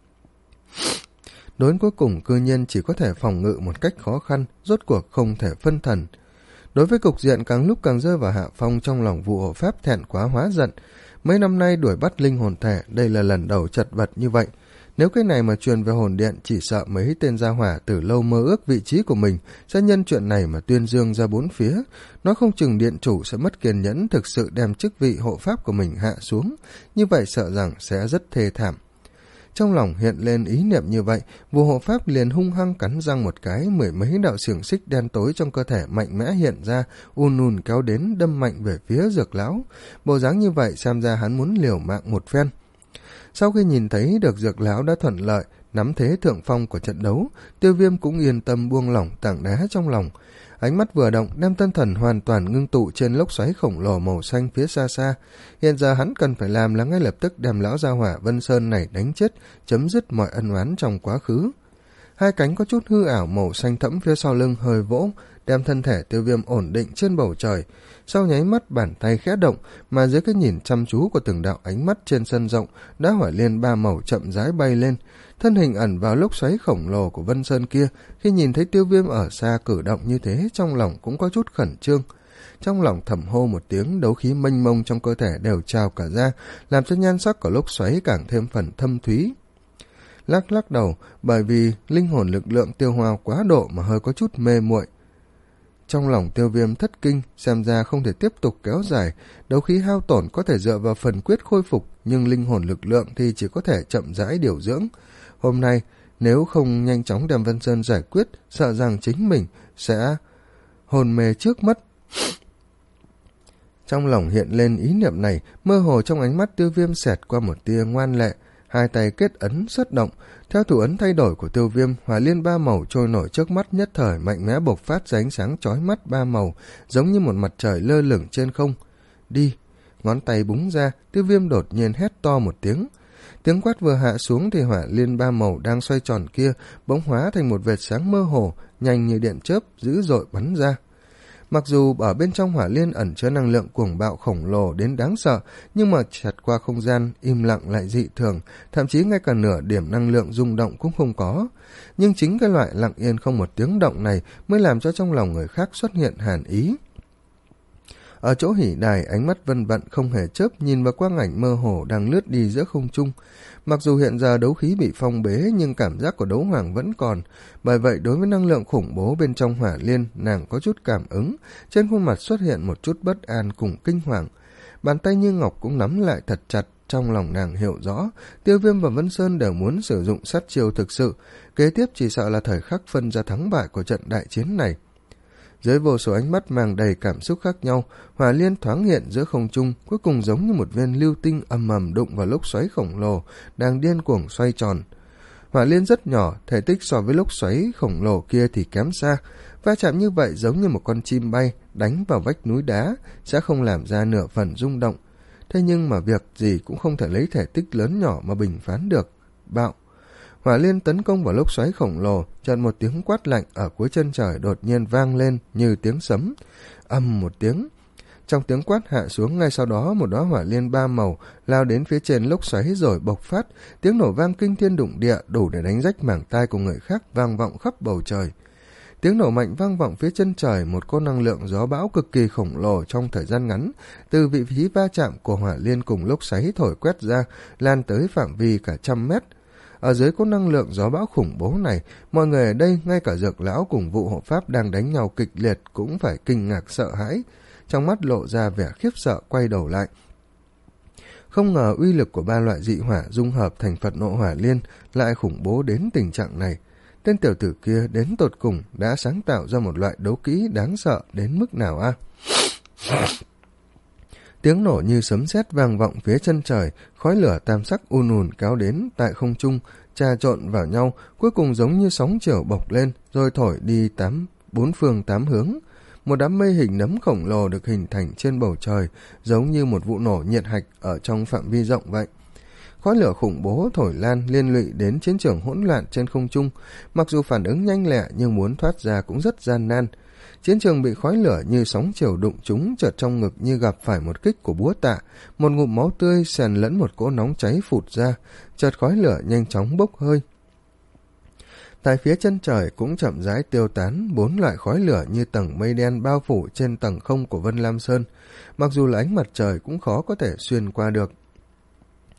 Đối cuối cùng cư nhiên chỉ có thể phòng ngự một cách khó khăn, rốt cuộc không thể phân thần. Đối với cục diện càng lúc càng rơi vào hạ phong, trong lòng Vụ hộ pháp thẹn quá hóa giận. Mấy năm nay đuổi bắt linh hồn thể, đây là lần đầu chật vật như vậy. Nếu cái này mà truyền về hồn điện, chỉ sợ mấy tên gia hỏa từ lâu mơ ước vị trí của mình sẽ nhân chuyện này mà tuyên dương ra bốn phía. Nó không chừng điện chủ sẽ mất kiên nhẫn thực sự đem chức vị hộ pháp của mình hạ xuống, như vậy sợ rằng sẽ rất thê thảm. Trong lòng hiện lên ý niệm như vậy, vua hộ pháp liền hung hăng cắn răng một cái, mười mấy đạo xiềng xích đen tối trong cơ thể mạnh mẽ hiện ra, ùn ùn kéo đến đâm mạnh về phía Dược lão. Bộ dáng như vậy xem ra hắn muốn liều mạng một phen. Sau khi nhìn thấy được Dược lão đã thuận lợi nắm thế thượng phong của trận đấu, Tiêu Viêm cũng yên tâm buông lỏng tảng đá trong lòng. Ánh mắt vừa động, đem tâm thần hoàn toàn ngưng tụ trên lốc xoáy khổng lồ màu xanh phía xa xa. Hiện giờ hắn cần phải làm là ngay lập tức đem lão gia hỏa Vân Sơn này đánh chết, chấm dứt mọi ân oán trong quá khứ. Hai cánh có chút hư ảo màu xanh thẫm phía sau lưng hơi vỗ, đem thân thể Tiêu Viêm ổn định trên bầu trời. Sau nháy mắt bàn tay khẽ động, mà dưới cái nhìn chăm chú của từng đạo ánh mắt trên sân rộng, đã hỏa liên ba màu chậm rãi bay lên. Thân hình ẩn vào lốc xoáy khổng lồ của Vân Sơn kia, khi nhìn thấy Tiêu Viêm ở xa cử động như thế, trong lòng cũng có chút khẩn trương. Trong lòng thầm hô một tiếng, đấu khí mênh mông trong cơ thể đều trào cả ra, làm cho nhan sắc của lốc xoáy càng thêm phần thâm thúy. Lắc lắc đầu, bởi vì linh hồn lực lượng tiêu hao quá độ mà hơi có chút mê muội. Trong lòng Tiêu Viêm thất kinh, xem ra không thể tiếp tục kéo dài, đấu khí hao tổn có thể dựa vào phần quyết khôi phục, nhưng linh hồn lực lượng thì chỉ có thể chậm rãi điều dưỡng. Hôm nay, nếu không nhanh chóng đem Vân Sơn giải quyết, sợ rằng chính mình sẽ hồn mê trước mất. Trong lòng hiện lên ý niệm này, mơ hồ trong ánh mắt Tiêu Viêm xẹt qua một tia ngoan lệ, hai tay kết ấn xuất động. Theo thủ ấn thay đổi của Tiêu Viêm, hỏa liên ba màu trôi nổi trước mắt nhất thời mạnh mẽ bộc phát ra ánh sáng chói mắt ba màu, giống như một mặt trời lơ lửng trên không. Đi! Ngón tay búng ra, Tiêu Viêm đột nhiên hét to một tiếng. Tiếng quát vừa hạ xuống thì hỏa liên ba màu đang xoay tròn kia bỗng hóa thành một vệt sáng mơ hồ, nhanh như điện chớp, dữ dội bắn ra. Mặc dù ở bên trong hỏa liên ẩn chứa năng lượng cuồng bạo khổng lồ đến đáng sợ, nhưng mà chặt qua không gian, im lặng lại dị thường, thậm chí ngay cả nửa điểm năng lượng rung động cũng không có. Nhưng chính cái loại lặng yên không một tiếng động này mới làm cho trong lòng người khác xuất hiện hàn ý. Ở chỗ hỉ đài, ánh mắt Vân Vận không hề chớp nhìn vào quang ảnh mơ hồ đang lướt đi giữa không trung. Mặc dù hiện giờ đấu khí bị phong bế, nhưng cảm giác của đấu hoàng vẫn còn. Bởi vậy đối với năng lượng khủng bố bên trong hỏa liên, nàng có chút cảm ứng, trên khuôn mặt xuất hiện một chút bất an cùng kinh hoàng. Bàn tay như ngọc cũng nắm lại thật chặt, trong lòng nàng hiểu rõ, Tiêu Viêm và Vân Sơn đều muốn sử dụng sát chiêu thực sự, kế tiếp chỉ sợ là thời khắc phân ra thắng bại của trận đại chiến này. Dưới vô số ánh mắt mang đầy cảm xúc khác nhau, hỏa liên thoáng hiện giữa không trung, cuối cùng giống như một viên lưu tinh ầm ầm đụng vào lốc xoáy khổng lồ đang điên cuồng xoay tròn. Hỏa liên rất nhỏ, thể tích so với lốc xoáy khổng lồ kia thì kém xa, va chạm như vậy giống như một con chim bay đánh vào vách núi đá, sẽ không làm ra nửa phần rung động. Thế nhưng mà việc gì cũng không thể lấy thể tích lớn nhỏ mà bình phán được. Bạo! Hỏa liên tấn công vào lốc xoáy khổng lồ, chợt một tiếng quát lạnh ở cuối chân trời đột nhiên vang lên như tiếng sấm. Ầm một tiếng. Trong tiếng quát hạ xuống, ngay sau đó một đóa hỏa liên ba màu lao đến phía trên lốc xoáy rồi bộc phát, tiếng nổ vang kinh thiên đụng địa, đủ để đánh rách màng tai của người khác, vang vọng khắp bầu trời. Tiếng nổ mạnh vang vọng phía chân trời, một cỗ năng lượng gió bão cực kỳ khổng lồ trong thời gian ngắn, từ vị trí va chạm của hỏa liên cùng lốc xoáy thổi quét ra, lan tới phạm vi cả trăm mét. Ở dưới cỗ năng lượng gió bão khủng bố này, mọi người ở đây, ngay cả Dược lão cùng vụ hộ pháp đang đánh nhau kịch liệt cũng phải kinh ngạc sợ hãi, trong mắt lộ ra vẻ khiếp sợ quay đầu lại. Không ngờ uy lực của ba loại dị hỏa dung hợp thành Phật nộ hỏa liên lại khủng bố đến tình trạng này. Tên tiểu tử kia đến tột cùng đã sáng tạo ra một loại đấu kỹ đáng sợ đến mức nào a? À? Tiếng nổ như sấm sét vang vọng phía chân trời, khói lửa tam sắc ùn ùn kéo đến tại không trung, trà trộn vào nhau, cuối cùng giống như sóng chiều bộc lên, rồi thổi đi tám bốn phương tám hướng. Một đám mây hình nấm khổng lồ được hình thành trên bầu trời, giống như một vụ nổ nhiệt hạch ở trong phạm vi rộng vậy. Khói lửa khủng bố thổi lan liên lụy đến chiến trường hỗn loạn trên không trung, mặc dù phản ứng nhanh lẹ nhưng muốn thoát ra cũng rất gian nan. Chiến trường bị khói lửa như sóng chiều đụng trúng, chợt trong ngực như gặp phải một kích của búa tạ, một ngụm máu tươi xen lẫn một cỗ nóng cháy phụt ra, chợt khói lửa nhanh chóng bốc hơi. Tại phía chân trời cũng chậm rãi tiêu tán bốn loại khói lửa như tầng mây đen bao phủ trên tầng không của Vân Lam Sơn, mặc dù là ánh mặt trời cũng khó có thể xuyên qua được.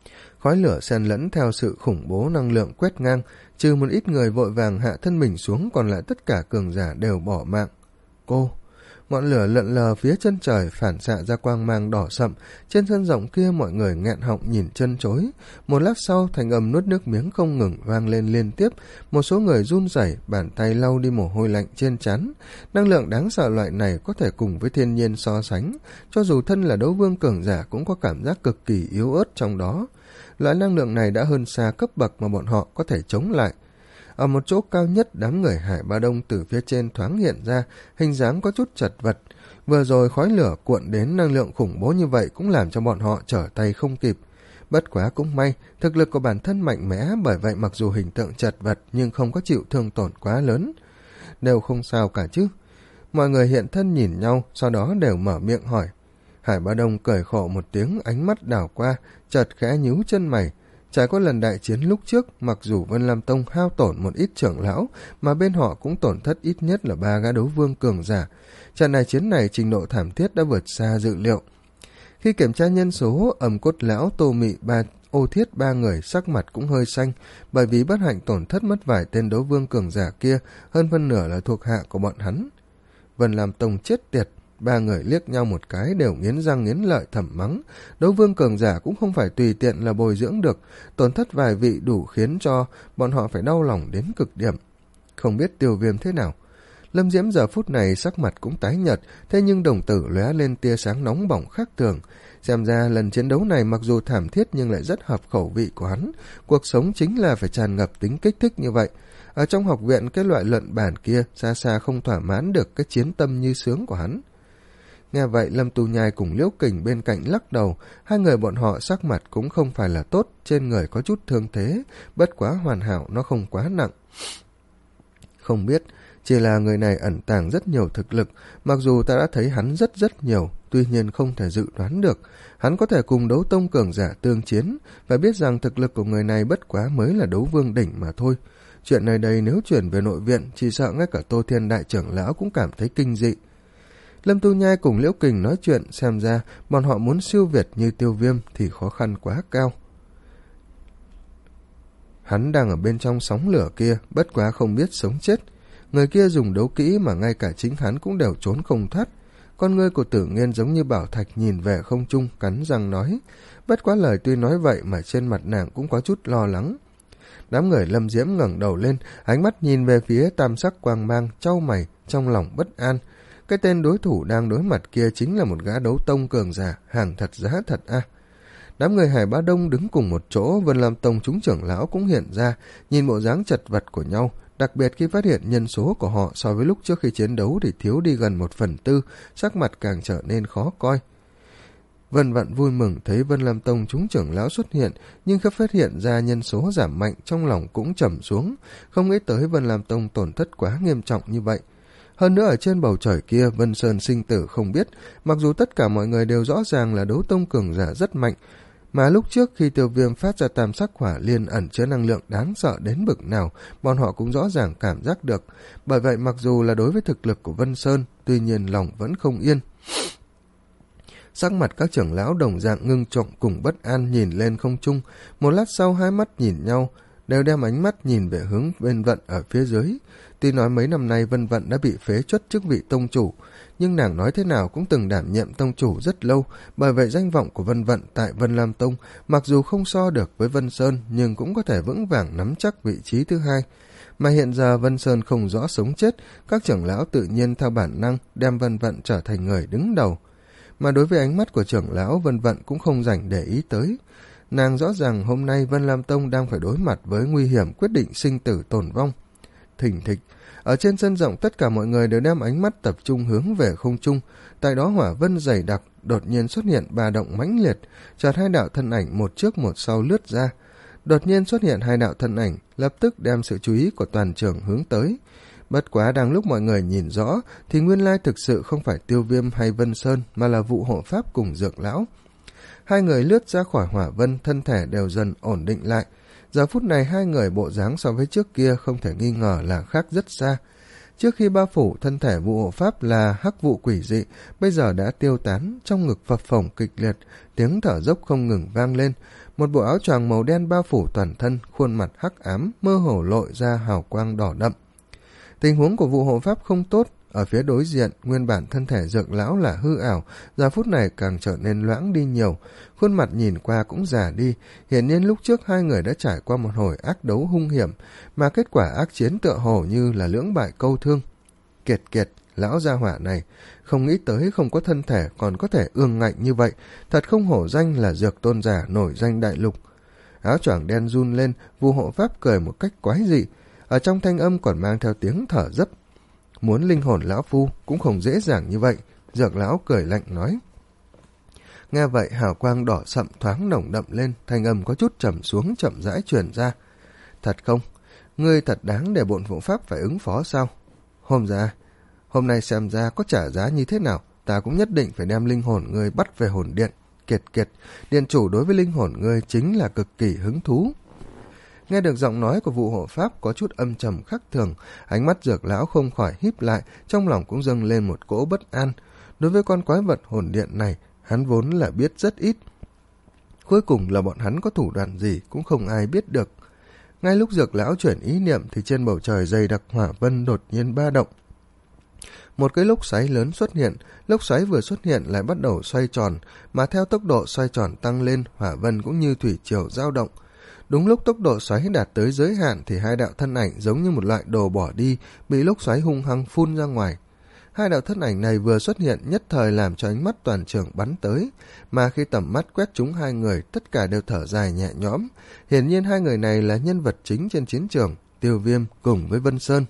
khói lửa xen lẫn theo sự khủng bố năng lượng quét ngang, trừ một ít người vội vàng hạ thân mình xuống, còn lại tất cả cường giả đều bỏ mạng. Cô! Ngọn lửa lượn lờ phía chân trời phản xạ ra quang mang đỏ sậm, trên sân rộng kia mọi người nghẹn họng nhìn chân chối. Một lát sau, thành âm nuốt nước miếng không ngừng vang lên liên tiếp, một số người run rẩy, bàn tay lau đi mồ hôi lạnh trên trán. Năng lượng đáng sợ loại này có thể cùng với thiên nhiên so sánh, cho dù thân là đấu vương cường giả cũng có cảm giác cực kỳ yếu ớt trong đó. Loại năng lượng này đã hơn xa cấp bậc mà bọn họ có thể chống lại. Ở một chỗ cao nhất, đám người Hải Ba Đông từ phía trên thoáng hiện ra, hình dáng có chút chật vật. Vừa rồi khói lửa cuộn đến năng lượng khủng bố như vậy cũng làm cho bọn họ trở tay không kịp. Bất quá cũng may, thực lực của bản thân mạnh mẽ, bởi vậy mặc dù hình tượng chật vật nhưng không có chịu thương tổn quá lớn. Đều không sao cả chứ. Mọi người hiện thân nhìn nhau, sau đó đều mở miệng hỏi. Hải Ba Đông cười khổ một tiếng, ánh mắt đảo qua, chợt khẽ nhíu chân mày. Trải qua lần đại chiến lúc trước, mặc dù Vân Lam Tông hao tổn một ít trưởng lão, mà bên họ cũng tổn thất ít nhất là ba gã đấu vương cường giả. Trận đại chiến này trình độ thảm thiết đã vượt xa dự liệu. Khi kiểm tra nhân số, Âm Cốt Lão, Tô Mị, ba Ô Thiết ba người sắc mặt cũng hơi xanh, bởi vì bất hạnh tổn thất mất vài tên đấu vương cường giả kia, hơn phân nửa là thuộc hạ của bọn hắn. Vân Lam Tông chết tiệt. Ba người liếc nhau một cái đều nghiến răng nghiến lợi thầm mắng. Đấu vương cường giả cũng không phải tùy tiện là bồi dưỡng được, tổn thất vài vị đủ khiến cho bọn họ phải đau lòng đến cực điểm. Không biết Tiêu Viêm thế nào. Lâm Diễm giờ phút này sắc mặt cũng tái nhợt, thế nhưng đồng tử lóe lên tia sáng nóng bỏng khác thường. Xem ra lần chiến đấu này mặc dù thảm thiết nhưng lại rất hợp khẩu vị của hắn. Cuộc sống chính là phải tràn ngập tính kích thích như vậy. Ở trong học viện, cái loại luận bản kia xa xa không thỏa mãn được cái chiến tâm như sướng của hắn. Nghe vậy, Lâm Tu Nhai cùng Liễu Kình bên cạnh lắc đầu, hai người bọn họ sắc mặt cũng không phải là tốt, trên người có chút thương thế, bất quá hoàn hảo, nó không quá nặng. Không biết, chỉ là người này ẩn tàng rất nhiều thực lực, mặc dù ta đã thấy hắn rất rất nhiều, tuy nhiên không thể dự đoán được, hắn có thể cùng đấu tông cường giả tương chiến, và biết rằng thực lực của người này bất quá mới là đấu vương đỉnh mà thôi. Chuyện này đây nếu chuyển về nội viện, chỉ sợ ngay cả Tô Thiên đại trưởng lão cũng cảm thấy kinh dị. Lâm Tu Nhai cùng Liễu Kình nói chuyện, xem ra bọn họ muốn siêu việt như Tiêu Viêm thì khó khăn quá cao. Hắn đang ở bên trong sóng lửa kia, bất quá không biết sống chết. Người kia dùng đấu kỹ mà ngay cả chính hắn cũng đều trốn không thoát. Con ngươi của Tử Nghiên giống như bảo thạch nhìn về không trung, cắn răng nói. Bất quá lời tuy nói vậy mà trên mặt nàng cũng có chút lo lắng. Đám người Lâm Diễm ngẩng đầu lên, ánh mắt nhìn về phía tam sắc quang mang, chau mày, trong lòng bất an. Cái tên đối thủ đang đối mặt kia chính là một gã đấu tông cường giả, hàng thật giá thật a. À. Đám người Hải Bá Đông đứng cùng một chỗ, Vân Lam Tông chúng trưởng lão cũng hiện ra, nhìn bộ dáng chật vật của nhau, đặc biệt khi phát hiện nhân số của họ so với lúc trước khi chiến đấu thì thiếu đi gần một phần tư, sắc mặt càng trở nên khó coi. Vân Vận vui mừng thấy Vân Lam Tông chúng trưởng lão xuất hiện, nhưng khi phát hiện ra nhân số giảm mạnh, trong lòng cũng trầm xuống, không nghĩ tới Vân Lam Tông tổn thất quá nghiêm trọng như vậy. Hơn nữa ở trên bầu trời kia, Vân Sơn sinh tử không biết, mặc dù tất cả mọi người đều rõ ràng là đấu tông cường giả rất mạnh, mà lúc trước khi Tiêu Viêm phát ra tam sắc hỏa liên ẩn chứa năng lượng đáng sợ đến bực nào, bọn họ cũng rõ ràng cảm giác được. Bởi vậy mặc dù là đối với thực lực của Vân Sơn, tuy nhiên lòng vẫn không yên. Sắc mặt các trưởng lão đồng dạng ngưng trọng cùng bất an nhìn lên không trung, một lát sau hai mắt nhìn nhau, đều đem ánh mắt nhìn về hướng Vân Vận ở phía dưới. Tuy nói mấy năm nay Vân Vận đã bị phế truất chức vị tông chủ, nhưng nàng nói thế nào cũng từng đảm nhiệm tông chủ rất lâu, bởi vậy danh vọng của Vân Vận tại Vân Lam Tông mặc dù không so được với Vân Sơn nhưng cũng có thể vững vàng nắm chắc vị trí thứ hai. Mà hiện giờ Vân Sơn không rõ sống chết, các trưởng lão tự nhiên theo bản năng đem Vân Vận trở thành người đứng đầu. Mà đối với ánh mắt của trưởng lão, Vân Vận cũng không rảnh để ý tới. Nàng rõ ràng hôm nay Vân Lam Tông đang phải đối mặt với nguy hiểm quyết định sinh tử tồn vong. Thình thịch, ở trên sân rộng tất cả mọi người đều đem ánh mắt tập trung hướng về không trung, tại đó hỏa vân dày đặc, đột nhiên xuất hiện ba động mãnh liệt, chợt hai đạo thân ảnh một trước một sau lướt ra. Đột nhiên xuất hiện hai đạo thân ảnh, lập tức đem sự chú ý của toàn trường hướng tới. Bất quá đang lúc mọi người nhìn rõ, thì nguyên lai thực sự không phải Tiêu Viêm hay Vân Sơn, mà là vụ hộ pháp cùng dược lão. Hai người lướt ra khỏi hỏa vân, thân thể đều dần ổn định lại. Giờ phút này hai người bộ dáng so với trước kia không thể nghi ngờ là khác rất xa. Trước khi bao phủ thân thể vụ hộ pháp là hắc vụ quỷ dị, bây giờ đã tiêu tán, trong ngực phập phồng kịch liệt, tiếng thở dốc không ngừng vang lên. Một bộ áo choàng màu đen bao phủ toàn thân, khuôn mặt hắc ám, mơ hồ lộ ra hào quang đỏ đậm. Tình huống của vụ hộ pháp không tốt. Ở phía đối diện, nguyên bản thân thể Dược lão là hư ảo, giờ phút này càng trở nên loãng đi nhiều, khuôn mặt nhìn qua cũng già đi. Hiển nhiên lúc trước hai người đã trải qua một hồi ác đấu hung hiểm, mà kết quả ác chiến tựa hồ như là lưỡng bại câu thương. Kiệt kiệt, lão gia hỏa này, không nghĩ tới không có thân thể còn có thể ương ngạnh như vậy, thật không hổ danh là Dược tôn giả nổi danh đại lục. Áo choàng đen run lên, vụ hộ pháp cười một cách quái dị, ở trong thanh âm còn mang theo tiếng thở dấp. Muốn linh hồn lão phu cũng không dễ dàng như vậy, Dược lão cười lạnh nói. Nghe vậy hào quang đỏ sậm thoáng nồng đậm lên, thanh âm có chút trầm xuống chậm rãi truyền ra. Thật không? Ngươi thật đáng để bổn hộ pháp phải ứng phó sao? Hôm ra, hôm nay xem ra có trả giá như thế nào, ta cũng nhất định phải đem linh hồn ngươi bắt về hồn điện. Kiệt kiệt, điện chủ đối với linh hồn ngươi chính là cực kỳ hứng thú. Nghe được giọng nói của vụ hộ pháp có chút âm trầm khác thường, ánh mắt Dược lão không khỏi híp lại, trong lòng cũng dâng lên một cỗ bất an. Đối với con quái vật hồn điện này, hắn vốn là biết rất ít. Cuối cùng là bọn hắn có thủ đoạn gì cũng không ai biết được. Ngay lúc Dược lão chuyển ý niệm thì trên bầu trời dày đặc hỏa vân đột nhiên ba động. Một cái lốc xoáy lớn xuất hiện, lốc xoáy vừa xuất hiện lại bắt đầu xoay tròn, mà theo tốc độ xoay tròn tăng lên, hỏa vân cũng như thủy triều dao động. Đúng lúc tốc độ xoáy đạt tới giới hạn thì hai đạo thân ảnh giống như một loại đồ bỏ đi, bị lốc xoáy hung hăng phun ra ngoài. Hai đạo thân ảnh này vừa xuất hiện nhất thời làm cho ánh mắt toàn trường bắn tới, mà khi tầm mắt quét trúng hai người, tất cả đều thở dài nhẹ nhõm. Hiển nhiên hai người này là nhân vật chính trên chiến trường, Tiêu Viêm cùng với Vân Sơn.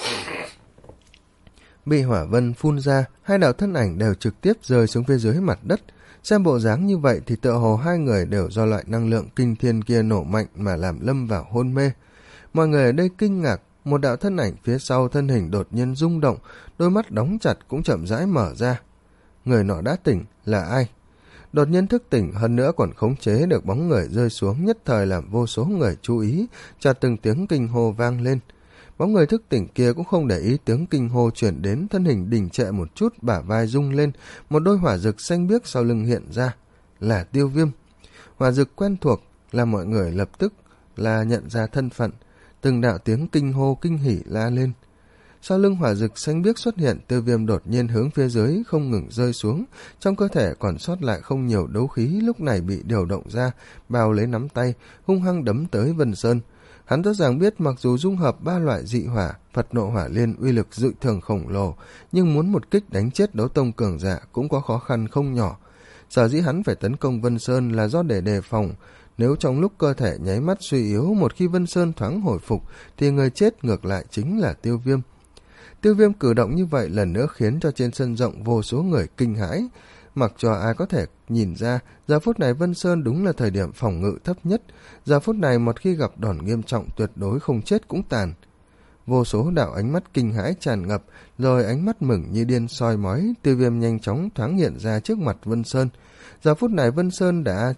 Bị hỏa vân phun ra, hai đạo thân ảnh đều trực tiếp rơi xuống phía dưới mặt đất. Xem bộ dáng như vậy thì tựa hồ hai người đều do loại năng lượng kinh thiên kia nổ mạnh mà làm lâm vào hôn mê. Mọi người ở đây kinh ngạc, một đạo thân ảnh phía sau thân hình đột nhiên rung động, đôi mắt đóng chặt cũng chậm rãi mở ra. Người nọ đã tỉnh, là ai? Đột nhiên thức tỉnh, hơn nữa còn khống chế được bóng người rơi xuống, nhất thời làm vô số người chú ý, chợt từng tiếng kinh hô vang lên. Bóng người thức tỉnh kia cũng không để ý tiếng kinh hô chuyển đến, thân hình đình trệ một chút, bả vai rung lên, một đôi hỏa rực xanh biếc sau lưng hiện ra, là Tiêu Viêm. Hỏa rực quen thuộc, làm mọi người lập tức là nhận ra thân phận, từng đạo tiếng kinh hô kinh hỉ la lên. Sau lưng hỏa rực xanh biếc xuất hiện, Tiêu Viêm đột nhiên hướng phía dưới không ngừng rơi xuống, trong cơ thể còn sót lại không nhiều đấu khí lúc này bị điều động ra, bao lấy nắm tay, hung hăng đấm tới Vân Sơn. Hắn rõ ràng biết mặc dù dung hợp ba loại dị hỏa, Phật nộ hỏa liên uy lực dự thường khổng lồ, nhưng muốn một kích đánh chết đấu tông cường giả cũng có khó khăn không nhỏ. Sở dĩ hắn phải tấn công Vân Sơn là do để đề phòng, nếu trong lúc cơ thể nháy mắt suy yếu, một khi Vân Sơn thoáng hồi phục thì người chết ngược lại chính là Tiêu Viêm. Tiêu Viêm cử động như vậy lần nữa khiến cho trên sân rộng vô số người kinh hãi. Mặc cho ai có thể nhìn ra, giờ phút này Vân Sơn đúng là thời điểm phòng ngự thấp nhất. Giờ phút này một khi gặp đòn nghiêm trọng tuyệt đối không chết cũng tàn. Vô số đạo ánh mắt kinh hãi tràn ngập, rồi ánh mắt mừng như điên soi mói. Tiêu Viêm nhanh chóng thoáng hiện ra trước mặt Vân Sơn. Giờ phút này Vân Sơn đã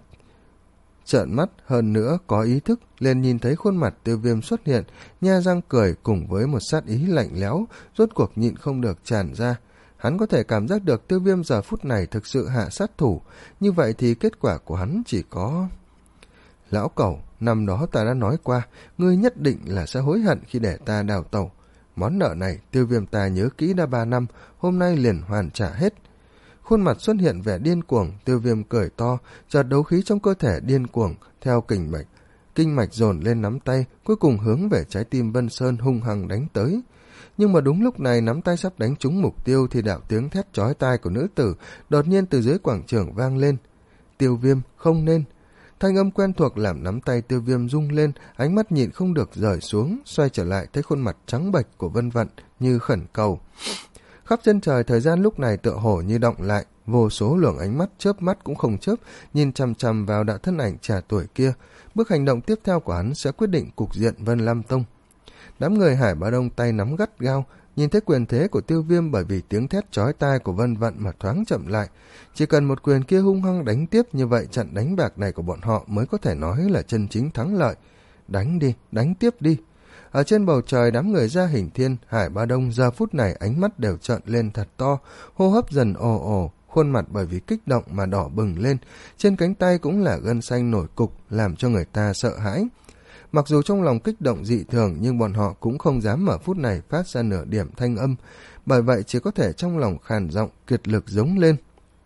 trợn mắt, hơn nữa có ý thức, liền nhìn thấy khuôn mặt Tiêu Viêm xuất hiện, nha răng cười cùng với một sát ý lạnh lẽo, rốt cuộc nhịn không được tràn ra. Hắn có thể cảm giác được Tiêu Viêm giờ phút này thực sự hạ sát thủ, như vậy thì kết quả của hắn chỉ có... Lão cẩu, năm đó ta đã nói qua, ngươi nhất định là sẽ hối hận khi để ta đào tẩu. Món nợ này Tiêu Viêm ta nhớ kỹ đã ba năm, hôm nay liền hoàn trả hết. Khuôn mặt xuất hiện vẻ điên cuồng, Tiêu Viêm cười to, chợt đấu khí trong cơ thể điên cuồng, theo kinh mạch. Kinh mạch dồn lên nắm tay, cuối cùng hướng về trái tim Vân Sơn hung hăng đánh tới. Nhưng mà đúng lúc này nắm tay sắp đánh trúng mục tiêu thì đạo tiếng thét chói tai của nữ tử đột nhiên từ dưới quảng trường vang lên. Tiêu Viêm, không nên. Thanh âm quen thuộc làm nắm tay Tiêu Viêm rung lên, ánh mắt nhịn không được rời xuống, xoay trở lại thấy khuôn mặt trắng bệch của Vân Vận như khẩn cầu. Khắp chân trời thời gian lúc này tựa hồ như động lại, vô số luồng ánh mắt chớp mắt cũng không chớp, nhìn chằm chằm vào đạo thân ảnh trẻ tuổi kia. Bước hành động tiếp theo của hắn sẽ quyết định cục diện Vân Lam Tông. Đám người Hải Bá Đông tay nắm gắt gao, nhìn thấy quyền thế của Tiêu Viêm bởi vì tiếng thét chói tai của Vân Vận mà thoáng chậm lại. Chỉ cần một quyền kia hung hăng đánh tiếp, như vậy trận đánh bạc này của bọn họ mới có thể nói là chân chính thắng lợi. Đánh đi, đánh tiếp đi. Ở trên bầu trời, đám người Gia Hình Thiên, Hải Ba Đông giờ phút này ánh mắt đều trợn lên thật to, hô hấp dần ồ ồ, khuôn mặt bởi vì kích động mà đỏ bừng lên, trên cánh tay cũng là gân xanh nổi cục, làm cho người ta sợ hãi. Mặc dù trong lòng kích động dị thường, nhưng bọn họ cũng không dám ở phút này phát ra nửa điểm thanh âm, bởi vậy chỉ có thể trong lòng khàn giọng kiệt lực giống lên.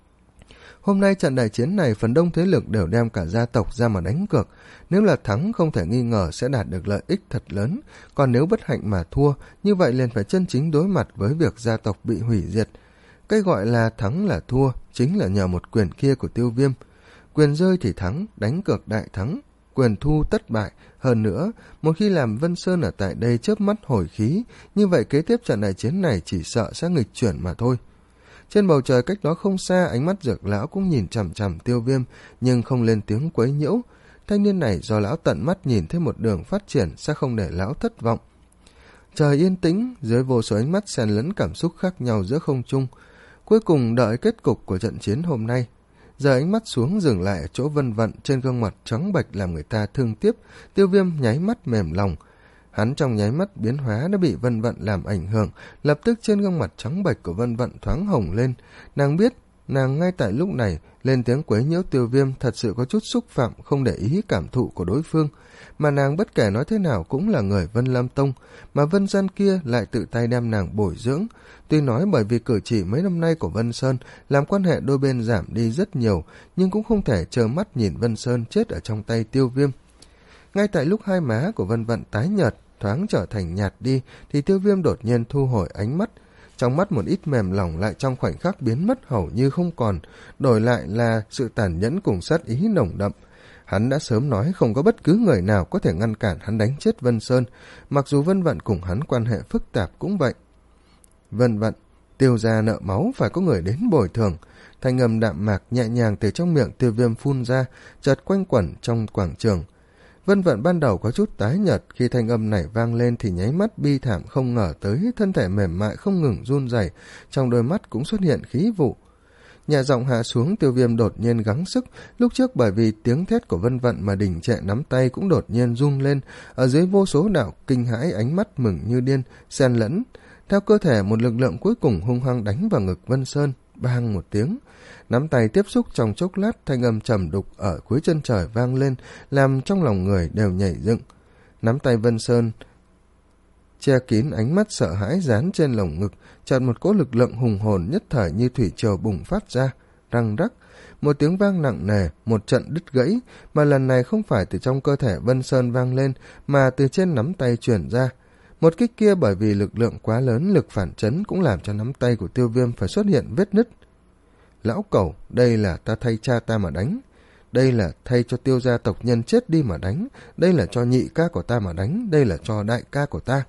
Hôm nay trận đại chiến này, phần đông thế lực đều đem cả gia tộc ra mà đánh cược. Nếu là thắng, không thể nghi ngờ sẽ đạt được lợi ích thật lớn, còn nếu bất hạnh mà thua, như vậy liền phải chân chính đối mặt với việc gia tộc bị hủy diệt. Cái gọi là thắng là thua, chính là nhờ một quyền kia của Tiêu Viêm. Quyền rơi thì thắng, đánh cược đại thắng, quyền thu tất bại. Hơn nữa, một khi làm Vân Sơn ở tại đây chớp mắt hồi khí, như vậy kế tiếp trận đại chiến này chỉ sợ sẽ nghịch chuyển mà thôi. Trên bầu trời cách đó không xa, ánh mắt Dược lão cũng nhìn chằm chằm Tiêu Viêm, nhưng không lên tiếng quấy nhiễu. Thanh niên này do lão tận mắt nhìn thấy một đường phát triển sẽ không để lão thất vọng. Trời yên tĩnh, dưới vô số ánh mắt xen lẫn cảm xúc khác nhau giữa không trung. Cuối cùng đợi kết cục của trận chiến hôm nay. Giờ ánh mắt xuống dừng lại ở chỗ Vân Vận, trên gương mặt trắng bệch làm người ta thương tiếc. Tiêu Viêm nháy mắt mềm lòng. Hắn trong nháy mắt biến hóa đã bị Vân Vận làm ảnh hưởng, lập tức trên gương mặt trắng bệch của Vân Vận thoáng hồng lên. Nàng biết, nàng ngay tại lúc này lên tiếng quấy nhiễu Tiêu Viêm thật sự có chút xúc phạm, không để ý cảm thụ của đối phương. Mà nàng bất kể nói thế nào cũng là người Vân Lam Tông, mà Vân Gian kia lại tự tay đem nàng bồi dưỡng. Tuy nói bởi vì cử chỉ mấy năm nay của Vân Sơn làm quan hệ đôi bên giảm đi rất nhiều, nhưng cũng không thể trơ mắt nhìn Vân Sơn chết ở trong tay Tiêu Viêm. Ngay tại lúc hai má của Vân Vận tái nhợt, thoáng trở thành nhạt đi, thì Tiêu Viêm đột nhiên thu hồi ánh mắt. Trong mắt một ít mềm lỏng lại trong khoảnh khắc biến mất hầu như không còn, đổi lại là sự tàn nhẫn cùng sát ý nồng đậm. Hắn đã sớm nói không có bất cứ người nào có thể ngăn cản hắn đánh chết Vân Sơn, mặc dù Vân Vận cùng hắn quan hệ phức tạp cũng vậy. Vân Vận, Tiêu gia nợ máu, phải có người đến bồi thường. Thanh âm đạm mạc nhẹ nhàng từ trong miệng Tiêu Viêm phun ra, chợt quanh quẩn trong quảng trường. Vân Vận ban đầu có chút tái nhợt, khi thanh âm này vang lên thì nháy mắt bi thảm không ngờ tới, thân thể mềm mại không ngừng run rẩy, trong đôi mắt cũng xuất hiện khí vụ. Nhẹ giọng hạ xuống, Tiêu Viêm đột nhiên gắng sức, lúc trước bởi vì tiếng thét của Vân Vận mà đỉnh trệ nắm tay cũng đột nhiên rung lên, ở dưới vô số đạo kinh hãi ánh mắt mừng như điên, xen lẫn. Theo cơ thể một lực lượng cuối cùng hung hăng đánh vào ngực Vân Sơn, bang một tiếng. Nắm tay tiếp xúc trong chốc lát, thanh âm trầm đục ở cuối chân trời vang lên, làm trong lòng người đều nhảy dựng. Nắm tay Vân Sơn che kín ánh mắt sợ hãi dán trên lồng ngực, chợt một cỗ lực lượng hùng hồn nhất thời như thủy triều bùng phát ra, răng rắc. Một tiếng vang nặng nề, một trận đứt gãy, mà lần này không phải từ trong cơ thể Vân Sơn vang lên, mà từ trên nắm tay truyền ra. Một kích kia bởi vì lực lượng quá lớn, lực phản chấn cũng làm cho nắm tay của Tiêu Viêm phải xuất hiện vết nứt. Lão cẩu, đây là ta thay cha ta mà đánh, đây là thay cho Tiêu gia tộc nhân chết đi mà đánh, đây là cho nhị ca của ta mà đánh, đây là cho đại ca của ta.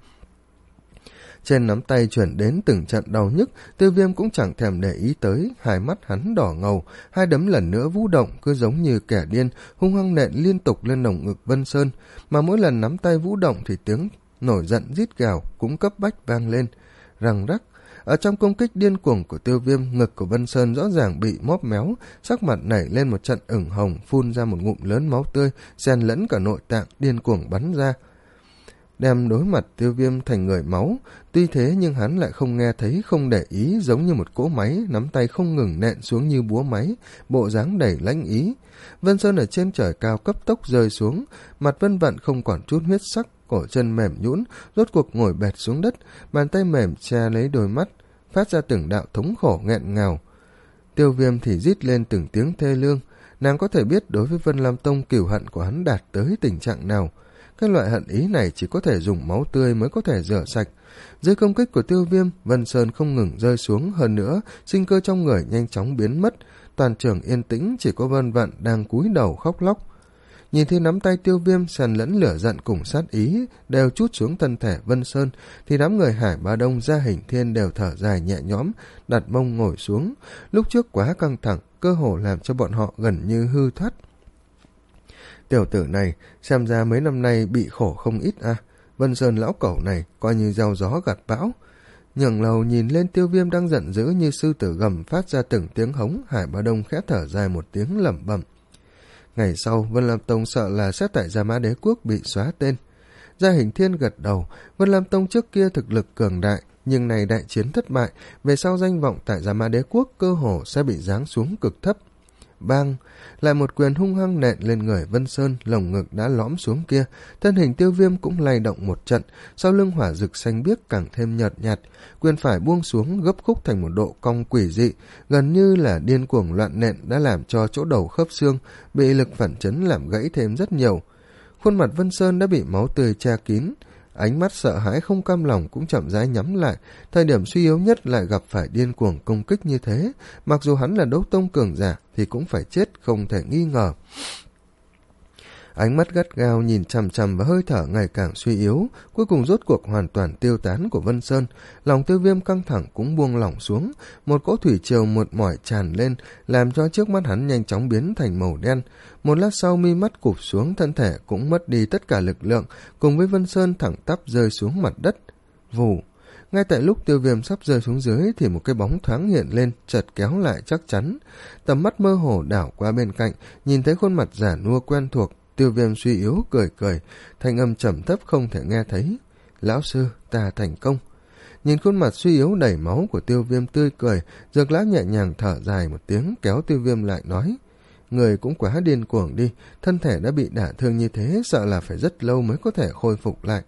Trên nắm tay chuyển đến từng trận đau nhức, Tiêu Viêm cũng chẳng thèm để ý tới, hai mắt hắn đỏ ngầu, hai đấm lần nữa vũ động, cứ giống như kẻ điên, hung hăng nện liên tục lên lồng ngực Vân Sơn, mà mỗi lần nắm tay vũ động thì tiếng nổi giận rít gào cũng cấp bách vang lên, răng rắc. Ở trong công kích điên cuồng của Tiêu Viêm, ngực của Vân Sơn rõ ràng bị móp méo, sắc mặt nảy lên một trận ửng hồng, phun ra một ngụm lớn máu tươi, xen lẫn cả nội tạng điên cuồng bắn ra, đem đối mặt Tiêu Viêm thành người máu. Tuy thế nhưng hắn lại không nghe thấy, không để ý, giống như một cỗ máy, nắm tay không ngừng nện xuống như búa máy, bộ dáng đầy lãnh ý. Vân Sơn ở trên trời cao cấp tốc rơi xuống, mặt Vân Vận không còn chút huyết sắc, cổ chân mềm nhũn, rốt cuộc ngồi bệt xuống đất, bàn tay mềm che lấy đôi mắt, phát ra từng đạo thống khổ nghẹn ngào. Tiêu Viêm thì rít lên từng tiếng thê lương, nàng có thể biết đối với Vân Lam Tông cừu hận của hắn đạt tới tình trạng nào. Cái loại hận ý này chỉ có thể dùng máu tươi mới có thể rửa sạch. Dưới công kích của Tiêu Viêm, Vân Sơn không ngừng rơi xuống, hơn nữa sinh cơ trong người nhanh chóng biến mất, toàn trường yên tĩnh, chỉ có Vân Vận đang cúi đầu khóc lóc. Nhìn thấy nắm tay Tiêu Viêm xen lẫn lửa giận cùng sát ý đều trút xuống thân thể Vân Sơn, thì đám người Hải Ba Đông, Gia Hình Thiên đều thở dài nhẹ nhõm, đặt mông ngồi xuống. Lúc trước quá căng thẳng, cơ hồ làm cho bọn họ gần như hư thoát. Tiểu tử này xem ra mấy năm nay bị khổ không ít à. Vân Sơn lão cẩu này coi như gieo gió gặt bão. Nhường lầu nhìn lên Tiêu Viêm đang giận dữ như sư tử gầm phát ra từng tiếng hống, Hải Ba Đông khẽ thở dài một tiếng lẩm bẩm. Ngày sau Vân Lam Tông sợ là sẽ tại Gia Mã Đế Quốc bị xóa tên. Gia Hình Thiên gật đầu. Vân Lam Tông trước kia thực lực cường đại, nhưng này đại chiến thất bại, về sau danh vọng tại Giả Ma Đế Quốc cơ hồ sẽ bị giáng xuống cực thấp. Bang! Lại một quyền hung hăng nện lên người Vân Sơn, lồng ngực đã lõm xuống kia. Thân hình Tiêu Viêm cũng lay động một trận, sau lưng hỏa rực xanh biếc càng thêm nhợt nhạt. Quyền phải buông xuống gấp khúc thành một độ cong quỷ dị, gần như là điên cuồng loạn nện đã làm cho chỗ đầu khớp xương bị lực phản chấn làm gãy thêm rất nhiều. Khuôn mặt Vân Sơn đã bị máu tươi che kín, ánh mắt sợ hãi không cam lòng cũng chậm rãi nhắm lại. Thời điểm suy yếu nhất lại gặp phải điên cuồng công kích như thế, mặc dù hắn là đấu tông cường giả thì cũng phải chết không thể nghi ngờ. Ánh mắt gắt gao nhìn chằm chằm và hơi thở ngày càng suy yếu, cuối cùng rốt cuộc hoàn toàn tiêu tán của Vân Sơn. Lòng Tiêu Viêm căng thẳng cũng buông lỏng xuống, một cỗ thủy triều một mỏi tràn lên, làm cho trước mắt hắn nhanh chóng biến thành màu đen. Một lát sau mi mắt cụp xuống, thân thể cũng mất đi tất cả lực lượng, cùng với Vân Sơn thẳng tắp rơi xuống mặt đất. Vù! Ngay tại lúc Tiêu Viêm sắp rơi xuống dưới thì một cái bóng thoáng hiện lên, chợt kéo lại chắc chắn. Tầm mắt mơ hồ đảo qua bên cạnh, nhìn thấy khuôn mặt già nua quen thuộc. Tiêu Viêm suy yếu cười cười, thanh âm trầm thấp không thể nghe thấy. Lão sư, ta thành công. Nhìn khuôn mặt suy yếu đầy máu của Tiêu Viêm tươi cười, Dược Lão nhẹ nhàng thở dài một tiếng, kéo Tiêu Viêm lại nói: Người cũng quá điên cuồng đi, thân thể đã bị đả thương như thế, sợ là phải rất lâu mới có thể khôi phục lại.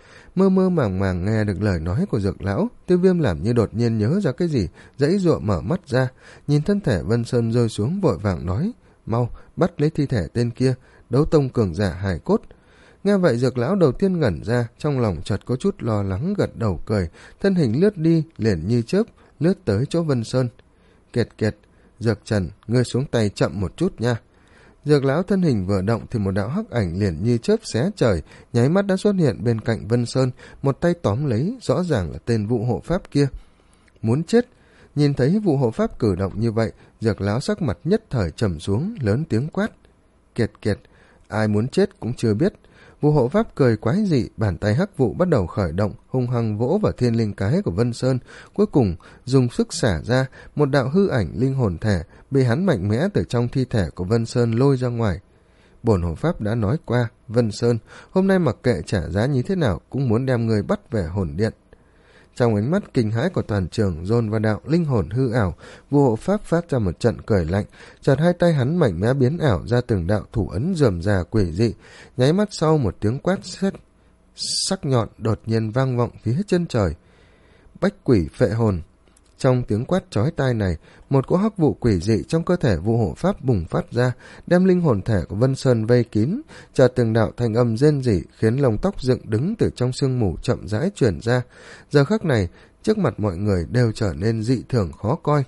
Mơ mơ màng màng nghe được lời nói của Dược Lão, Tiêu Viêm làm như đột nhiên nhớ ra cái gì, dãy dụa mở mắt ra, nhìn thân thể Vân Sơn rơi xuống vội vàng nói: Mau, bắt lấy thi thể tên kia, đấu tông cường giả hài cốt. Nghe vậy Dược Lão đầu tiên ngẩn ra, trong lòng chợt có chút lo lắng gật đầu cười, thân hình lướt đi, liền như chớp, lướt tới chỗ Vân Sơn. Kiệt kiệt, Dược Trần, ngươi xuống tay chậm một chút nha. Dược Lão thân hình vừa động thì một đạo hắc ảnh liền như chớp xé trời, nháy mắt đã xuất hiện bên cạnh Vân Sơn, một tay tóm lấy, rõ ràng là tên vụ hộ pháp kia. Muốn chết! Nhìn thấy vụ hộ pháp cử động như vậy, Dược Lão sắc mặt nhất thời trầm xuống, lớn tiếng quát: Kiệt kiệt, ai muốn chết cũng chưa biết. Vụ hộ pháp cười quái dị, bàn tay hắc vụ bắt đầu khởi động, hung hăng vỗ vào thiên linh cái của Vân Sơn, cuối cùng dùng sức xả ra, một đạo hư ảnh linh hồn thể bị hắn mạnh mẽ từ trong thi thể của Vân Sơn lôi ra ngoài. Bổn hộ pháp đã nói qua, Vân Sơn, hôm nay mặc kệ trả giá như thế nào cũng muốn đem người bắt về hồn điện. Trong ánh mắt kinh hãi của toàn trường dồn vào đạo linh hồn hư ảo, vụ hộ pháp phát ra một trận cười lạnh, chợt hai tay hắn mạnh mẽ biến ảo ra từng đạo thủ ấn rườm rà quỷ dị, nháy mắt sau một tiếng quát sét sắc nhọn đột nhiên vang vọng phía chân trời. Bách quỷ phệ hồn. Trong tiếng quát chói tai này, một cỗ hắc vụ quỷ dị trong cơ thể vụ hộ pháp bùng phát ra, đem linh hồn thể của Vân Sơn vây kín, chợt từng đạo thanh âm rên rỉ khiến lông tóc dựng đứng từ trong sương mù chậm rãi truyền ra. Giờ khắc này, trước mặt mọi người đều trở nên dị thường khó coi.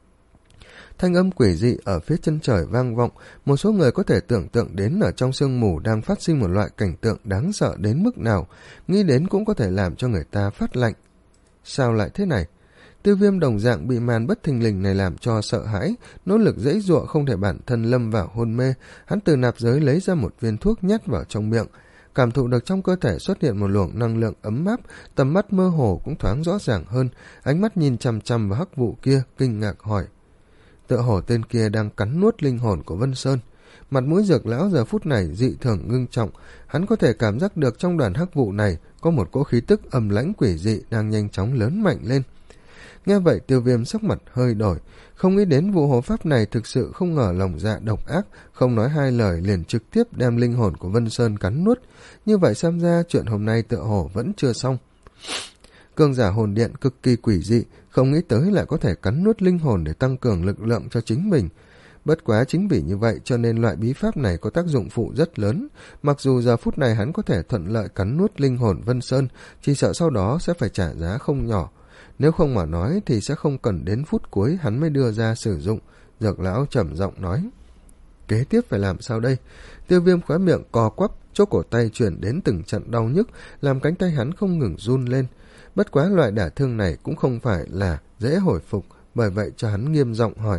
Thanh âm quỷ dị ở phía chân trời vang vọng, một số người có thể tưởng tượng đến ở trong sương mù đang phát sinh một loại cảnh tượng đáng sợ đến mức nào, nghĩ đến cũng có thể làm cho người ta phát lạnh. Sao lại thế này? Tiêu Viêm đồng dạng bị màn bất thình lình này làm cho sợ hãi, nỗ lực giãy giụa không thể bản thân lâm vào hôn mê. Hắn từ nạp giới lấy ra một viên thuốc nhét vào trong miệng, cảm thụ được trong cơ thể xuất hiện một luồng năng lượng ấm áp, tầm mắt mơ hồ cũng thoáng rõ ràng hơn, ánh mắt nhìn chằm chằm vào hắc vụ kia, kinh ngạc hỏi: Tựa hồ tên kia đang cắn nuốt linh hồn của Vân Sơn. Mặt mũi Dược Lão giờ phút này dị thường ngưng trọng, hắn có thể cảm giác được trong đoàn hắc vụ này có một cỗ khí tức âm lãnh quỷ dị đang nhanh chóng lớn mạnh lên. Nghe vậy Tiêu Viêm sắc mặt hơi đổi, không nghĩ đến vụ hộ pháp này thực sự không ngờ lòng dạ độc ác, không nói hai lời liền trực tiếp đem linh hồn của Vân Sơn cắn nuốt. Như vậy xem ra chuyện hôm nay tựa hồ vẫn chưa xong. Cường giả hồn điện cực kỳ quỷ dị, không nghĩ tới lại có thể cắn nuốt linh hồn để tăng cường lực lượng cho chính mình. Bất quá chính vì như vậy cho nên loại bí pháp này có tác dụng phụ rất lớn. Mặc dù giờ phút này hắn có thể thuận lợi cắn nuốt linh hồn Vân Sơn, chỉ sợ sau đó sẽ phải trả giá không nhỏ. Nếu không mà nói thì sẽ không cần đến phút cuối hắn mới đưa ra sử dụng. Dược Lão trầm giọng nói: Kế tiếp phải làm sao đây? Tiêu Viêm khóe miệng co quắp, chỗ cổ tay chuyển đến từng trận đau nhức, làm cánh tay hắn không ngừng run lên. Bất quá loại đả thương này cũng không phải là dễ hồi phục, bởi vậy cho hắn nghiêm giọng hỏi.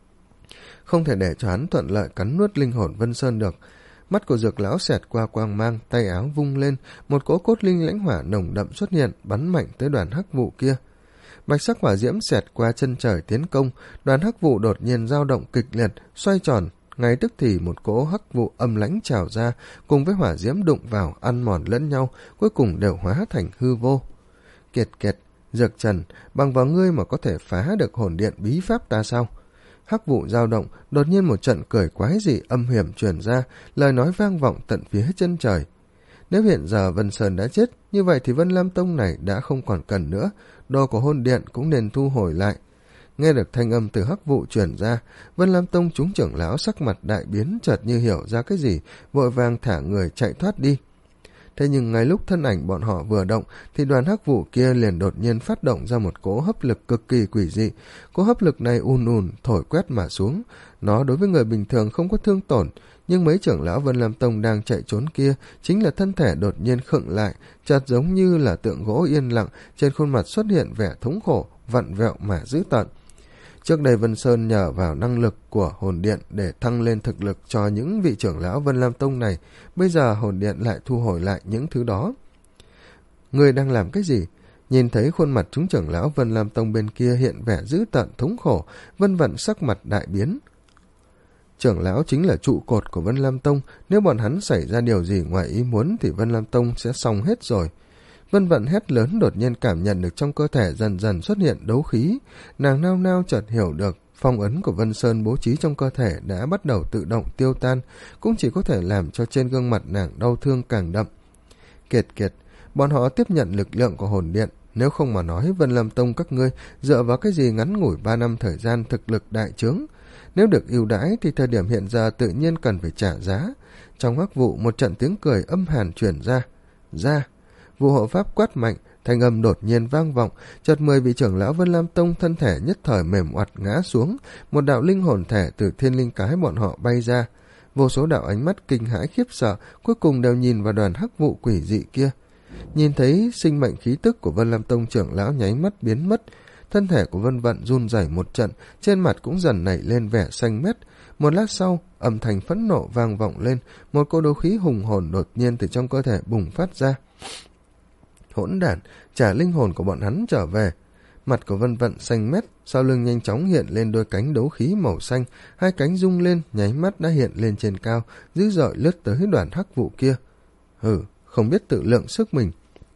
Không thể để cho hắn thuận lợi cắn nuốt linh hồn Vân Sơn được. Mắt của Dược Lão xẹt qua quang mang, tay áo vung lên, một cỗ cốt linh lãnh hỏa nồng đậm xuất hiện, bắn mạnh tới đoàn hắc vụ kia. Bạch sắc hỏa diễm xẹt qua chân trời tiến công, đoàn hắc vụ đột nhiên dao động kịch liệt, xoay tròn, ngay tức thì một cỗ hắc vụ âm lãnh trào ra, cùng với hỏa diễm đụng vào, ăn mòn lẫn nhau, cuối cùng đều hóa thành hư vô. Kiệt kiệt, Dược Trần, bằng vào ngươi mà có thể phá được hồn điện bí pháp ta sao? Hắc vụ dao động, đột nhiên một trận cười quái dị âm hiểm truyền ra, lời nói vang vọng tận phía chân trời. Nếu hiện giờ Vân Sơn đã chết, như vậy thì Vân Lam Tông này đã không còn cần nữa, đồ của hồn điện cũng nên thu hồi lại. Nghe được thanh âm từ hắc vụ truyền ra, Vân Lam Tông chúng trưởng lão sắc mặt đại biến, chợt như hiểu ra cái gì, vội vàng thả người chạy thoát đi. Thế nhưng ngay lúc thân ảnh bọn họ vừa động, thì đoàn hắc vụ kia liền đột nhiên phát động ra một cỗ hấp lực cực kỳ quỷ dị. Cỗ hấp lực này ùn ùn thổi quét mà xuống. Nó đối với người bình thường không có thương tổn, nhưng mấy trưởng lão Vân Lam Tông đang chạy trốn kia, chính là thân thể đột nhiên khựng lại, chợt giống như là tượng gỗ yên lặng, trên khuôn mặt xuất hiện vẻ thống khổ, vặn vẹo mà dữ tợn. Trước đây Vân Sơn nhờ vào năng lực của hồn điện để thăng lên thực lực cho những vị trưởng lão Vân Lam Tông này, bây giờ hồn điện lại thu hồi lại những thứ đó. Người đang làm cái gì? Nhìn thấy khuôn mặt chúng trưởng lão Vân Lam Tông bên kia hiện vẻ dữ tợn thống khổ, Vân Vận sắc mặt đại biến. Trưởng lão chính là trụ cột của Vân Lam Tông, nếu bọn hắn xảy ra điều gì ngoài ý muốn thì Vân Lam Tông sẽ xong hết rồi. Vân Vận hét lớn, đột nhiên cảm nhận được trong cơ thể dần dần xuất hiện đấu khí. Nàng nao nao chợt hiểu được, phong ấn của Vân Sơn bố trí trong cơ thể đã bắt đầu tự động tiêu tan, cũng chỉ có thể làm cho trên gương mặt nàng đau thương càng đậm. Kiệt kiệt, bọn họ tiếp nhận lực lượng của hồn điện, nếu không mà nói Vân Lam Tông các ngươi dựa vào cái gì ngắn ngủi ba năm thời gian thực lực đại trướng. Nếu được ưu đãi thì thời điểm hiện giờ tự nhiên cần phải trả giá. Trong hắc vụ một trận tiếng cười âm hàn truyền ra. Ra! Vụ hộ pháp quát mạnh, thanh âm đột nhiên vang vọng, chợt mười vị trưởng lão Vân Lam Tông thân thể nhất thời mềm oặt ngã xuống, một đạo linh hồn thể từ thiên linh cái bọn họ bay ra. Vô số đạo ánh mắt kinh hãi khiếp sợ, cuối cùng đều nhìn vào đoàn hắc vụ quỷ dị kia. Nhìn thấy sinh mệnh khí tức của Vân Lam Tông trưởng lão nháy mắt biến mất, thân thể của Vân Vận run rẩy một trận, trên mặt cũng dần nảy lên vẻ xanh mét. Một lát sau, âm thanh phẫn nộ vang vọng lên, một cỗ đấu khí hùng hồn đột nhiên từ trong cơ thể bùng phát ra. Hỗn đản, trả linh hồn của bọn hắn trở về. Mặt của Vân Vận xanh mét, sau lưng nhanh chóng hiện lên đôi cánh đấu khí màu xanh, hai cánh rung lên, nháy mắt đã hiện lên trên cao, dữ dội lướt tới đoàn hắc vụ kia. Hừ, không biết tự lượng sức mình.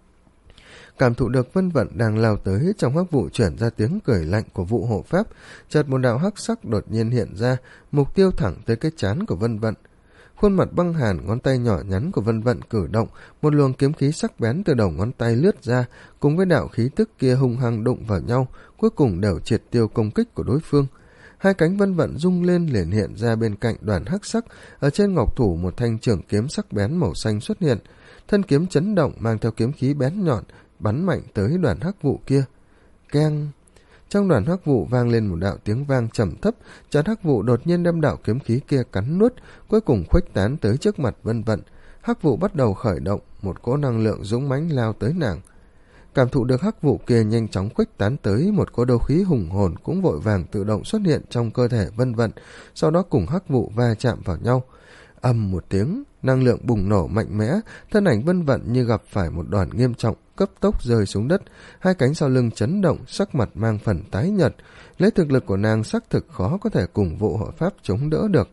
Cảm thụ được Vân Vận đang lao tới, trong hắc vụ chuyển ra tiếng cười lạnh của vụ hộ pháp, chợt một đạo hắc sắc đột nhiên hiện ra, mục tiêu thẳng tới cái trán của Vân Vận. Khuôn mặt băng hàn, ngón tay nhỏ nhắn của Vân Vận cử động, một luồng kiếm khí sắc bén từ đầu ngón tay lướt ra, cùng với đạo khí tức kia hung hăng đụng vào nhau, cuối cùng đều triệt tiêu công kích của đối phương. Hai cánh Vân Vận rung lên liền hiện ra bên cạnh đoàn hắc sắc, ở trên ngọc thủ một thanh trường kiếm sắc bén màu xanh xuất hiện, thân kiếm chấn động mang theo kiếm khí bén nhọn, bắn mạnh tới đoàn hắc vụ kia. Keng! Trong đoàn hắc vụ vang lên một đạo tiếng vang trầm thấp, chợt hắc vụ đột nhiên đem đạo kiếm khí kia cắn nuốt, cuối cùng khuếch tán tới trước mặt Vân Vận. Hắc vụ bắt đầu khởi động, một cỗ năng lượng dũng mãnh lao tới nàng. Cảm thụ được hắc vụ kia nhanh chóng khuếch tán tới, một cỗ đấu khí hùng hồn cũng vội vàng tự động xuất hiện trong cơ thể Vân Vận, sau đó cùng hắc vụ va chạm vào nhau. Ầm một tiếng, năng lượng bùng nổ mạnh mẽ, thân ảnh Vân Vận như gặp phải một đòn nghiêm trọng, cấp tốc rơi xuống đất, hai cánh sau lưng chấn động, sắc mặt mang phần tái nhợt. Lấy thực lực của nàng xác thực khó có thể cùng vụ hộ pháp chống đỡ được.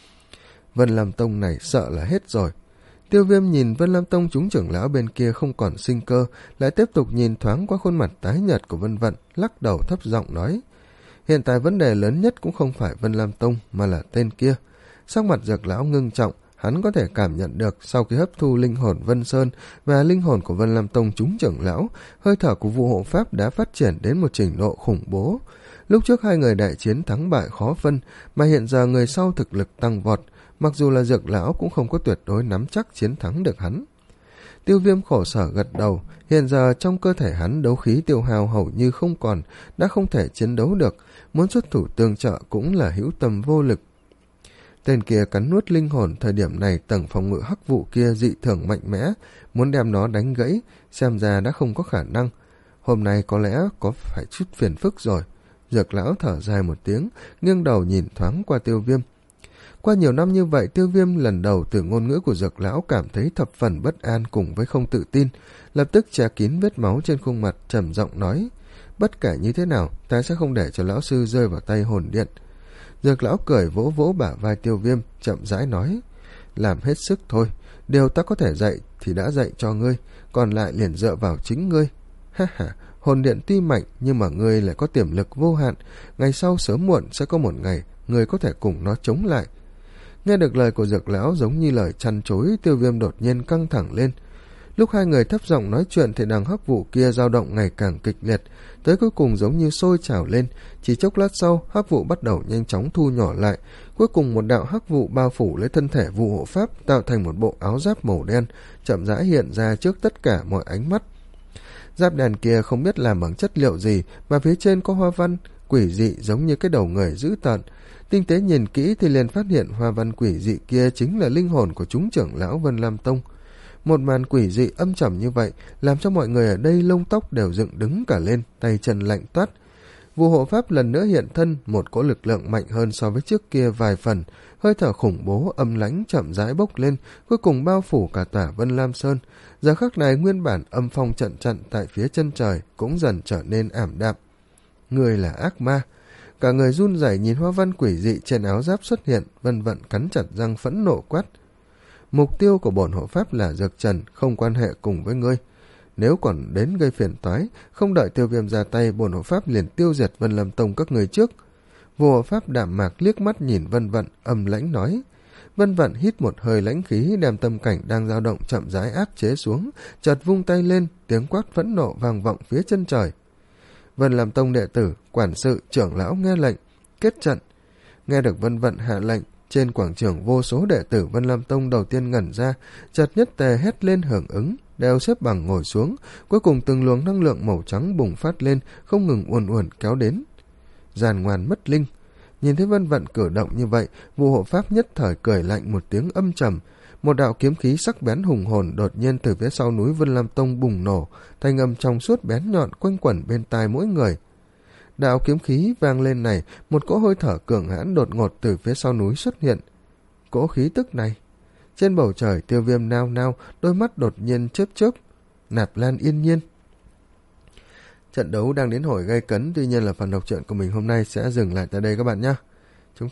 Vân Lam Tông này sợ là hết rồi. Tiêu Viêm nhìn Vân Lam Tông chúng trưởng lão bên kia không còn sinh cơ, lại tiếp tục nhìn thoáng qua khuôn mặt tái nhợt của Vân Vận, lắc đầu thấp giọng nói: hiện tại vấn đề lớn nhất cũng không phải Vân Lam Tông mà là tên kia. Sắc mặt Dược lão ngưng trọng, hắn có thể cảm nhận được sau khi hấp thu linh hồn Vân Sơn và linh hồn của Vân Lam Tông chúng trưởng lão, hơi thở của vụ hộ pháp đã phát triển đến một trình độ khủng bố. Lúc trước hai người đại chiến thắng bại khó phân, mà hiện giờ người sau thực lực tăng vọt, mặc dù là Dược lão cũng không có tuyệt đối nắm chắc chiến thắng được hắn. Tiêu Viêm khổ sở gật đầu, hiện giờ trong cơ thể hắn đấu khí tiêu hao hầu như không còn, đã không thể chiến đấu được, muốn xuất thủ tương trợ cũng là hữu tâm vô lực. Tên kia cắn nuốt linh hồn, thời điểm này tầng phòng ngự hắc vụ kia dị thường mạnh mẽ, muốn đem nó đánh gãy, xem ra đã không có khả năng. Hôm nay có lẽ có phải chút phiền phức rồi. Dược lão thở dài một tiếng, nghiêng đầu nhìn thoáng qua Tiêu Viêm. Qua nhiều năm như vậy, Tiêu Viêm lần đầu từ ngôn ngữ của Dược lão cảm thấy thập phần bất an cùng với không tự tin, lập tức che kín vết máu trên khuôn mặt, trầm giọng nói: bất kể như thế nào, ta sẽ không để cho lão sư rơi vào tay hồn điện. Dược lão cười vỗ vỗ bả vai Tiêu Viêm, chậm rãi nói, làm hết sức thôi, điều ta có thể dạy thì đã dạy cho ngươi, còn lại liền dựa vào chính ngươi. Ha ha, hồn điện tuy mạnh nhưng mà ngươi lại có tiềm lực vô hạn, ngày sau sớm muộn sẽ có một ngày ngươi có thể cùng nó chống lại. Nghe được lời của Dược lão giống như lời chăn chối, Tiêu Viêm đột nhiên căng thẳng lên. Lúc hai người thấp giọng nói chuyện thì đằng hắc vụ kia dao động ngày càng kịch liệt, tới cuối cùng giống như sôi trào lên. Chỉ chốc lát sau, hắc vụ bắt đầu nhanh chóng thu nhỏ lại, cuối cùng một đạo hắc vụ bao phủ lấy thân thể vụ hộ pháp, tạo thành một bộ áo giáp màu đen, chậm rãi hiện ra trước tất cả mọi ánh mắt. Giáp đèn kia không biết làm bằng chất liệu gì, mà phía trên có hoa văn quỷ dị giống như cái đầu người dữ tợn. Tinh tế nhìn kỹ thì liền phát hiện hoa văn quỷ dị kia chính là linh hồn của chúng trưởng lão Vân Lam Tông. Một màn quỷ dị âm trầm như vậy làm cho mọi người ở đây lông tóc đều dựng đứng cả lên, tay chân lạnh toát. Vụ hộ pháp lần nữa hiện thân, một cỗ lực lượng mạnh hơn so với trước kia vài phần, hơi thở khủng bố âm lãnh chậm rãi bốc lên, cuối cùng bao phủ cả tòa Vân Lam Sơn. Giờ khắc này nguyên bản âm phong trận trận tại phía chân trời cũng dần trở nên ảm đạm. Người là ác ma. Cả người run rẩy nhìn hoa văn quỷ dị trên áo giáp xuất hiện, Vân Vận cắn chặt răng phẫn nộ quát. Mục tiêu của bổn hộ pháp là Dược Trần, không quan hệ cùng với ngươi. Nếu còn đến gây phiền toái, không đợi Tiêu Viêm ra tay, bổn hộ pháp liền tiêu diệt Vân Lâm Tông các người trước. Vô hộ pháp đạm mạc liếc mắt nhìn Vân Vận, âm lãnh nói. Vân Vận hít một hơi lãnh khí, đem tâm cảnh đang dao động chậm rãi áp chế xuống, chợt vung tay lên, tiếng quát phẫn nộ vang vọng phía chân trời. Vân Lâm Tông đệ tử, quản sự, trưởng lão nghe lệnh, kết trận. Nghe được Vân Vận hạ lệnh, trên quảng trường vô số đệ tử Vân Lam Tông đầu tiên ngẩn ra, chợt nhất tề hét lên hưởng ứng, đều xếp bằng ngồi xuống, cuối cùng từng luồng năng lượng màu trắng bùng phát lên, không ngừng uồn uồn kéo đến. Giàn ngoan mất linh. Nhìn thấy Vân Vận cử động như vậy, Vụ hộ pháp nhất thời cười lạnh một tiếng âm trầm. Một đạo kiếm khí sắc bén hùng hồn đột nhiên từ phía sau núi Vân Lam Tông bùng nổ, thanh âm trong suốt bén nhọn quanh quẩn bên tai mỗi người. Đạo kiếm khí vang lên này, một cỗ hơi thở cường hãn đột ngột từ phía sau núi xuất hiện. Cỗ khí tức này, trên bầu trời Tiêu Viêm nao nao, đôi mắt đột nhiên chớp chớp. Nạp Lan Yên Nhiên. Trận đấu đang đến hồi gay cấn, tuy nhiên là phần đọc truyện của mình hôm nay sẽ dừng lại tại đây các bạn nhé.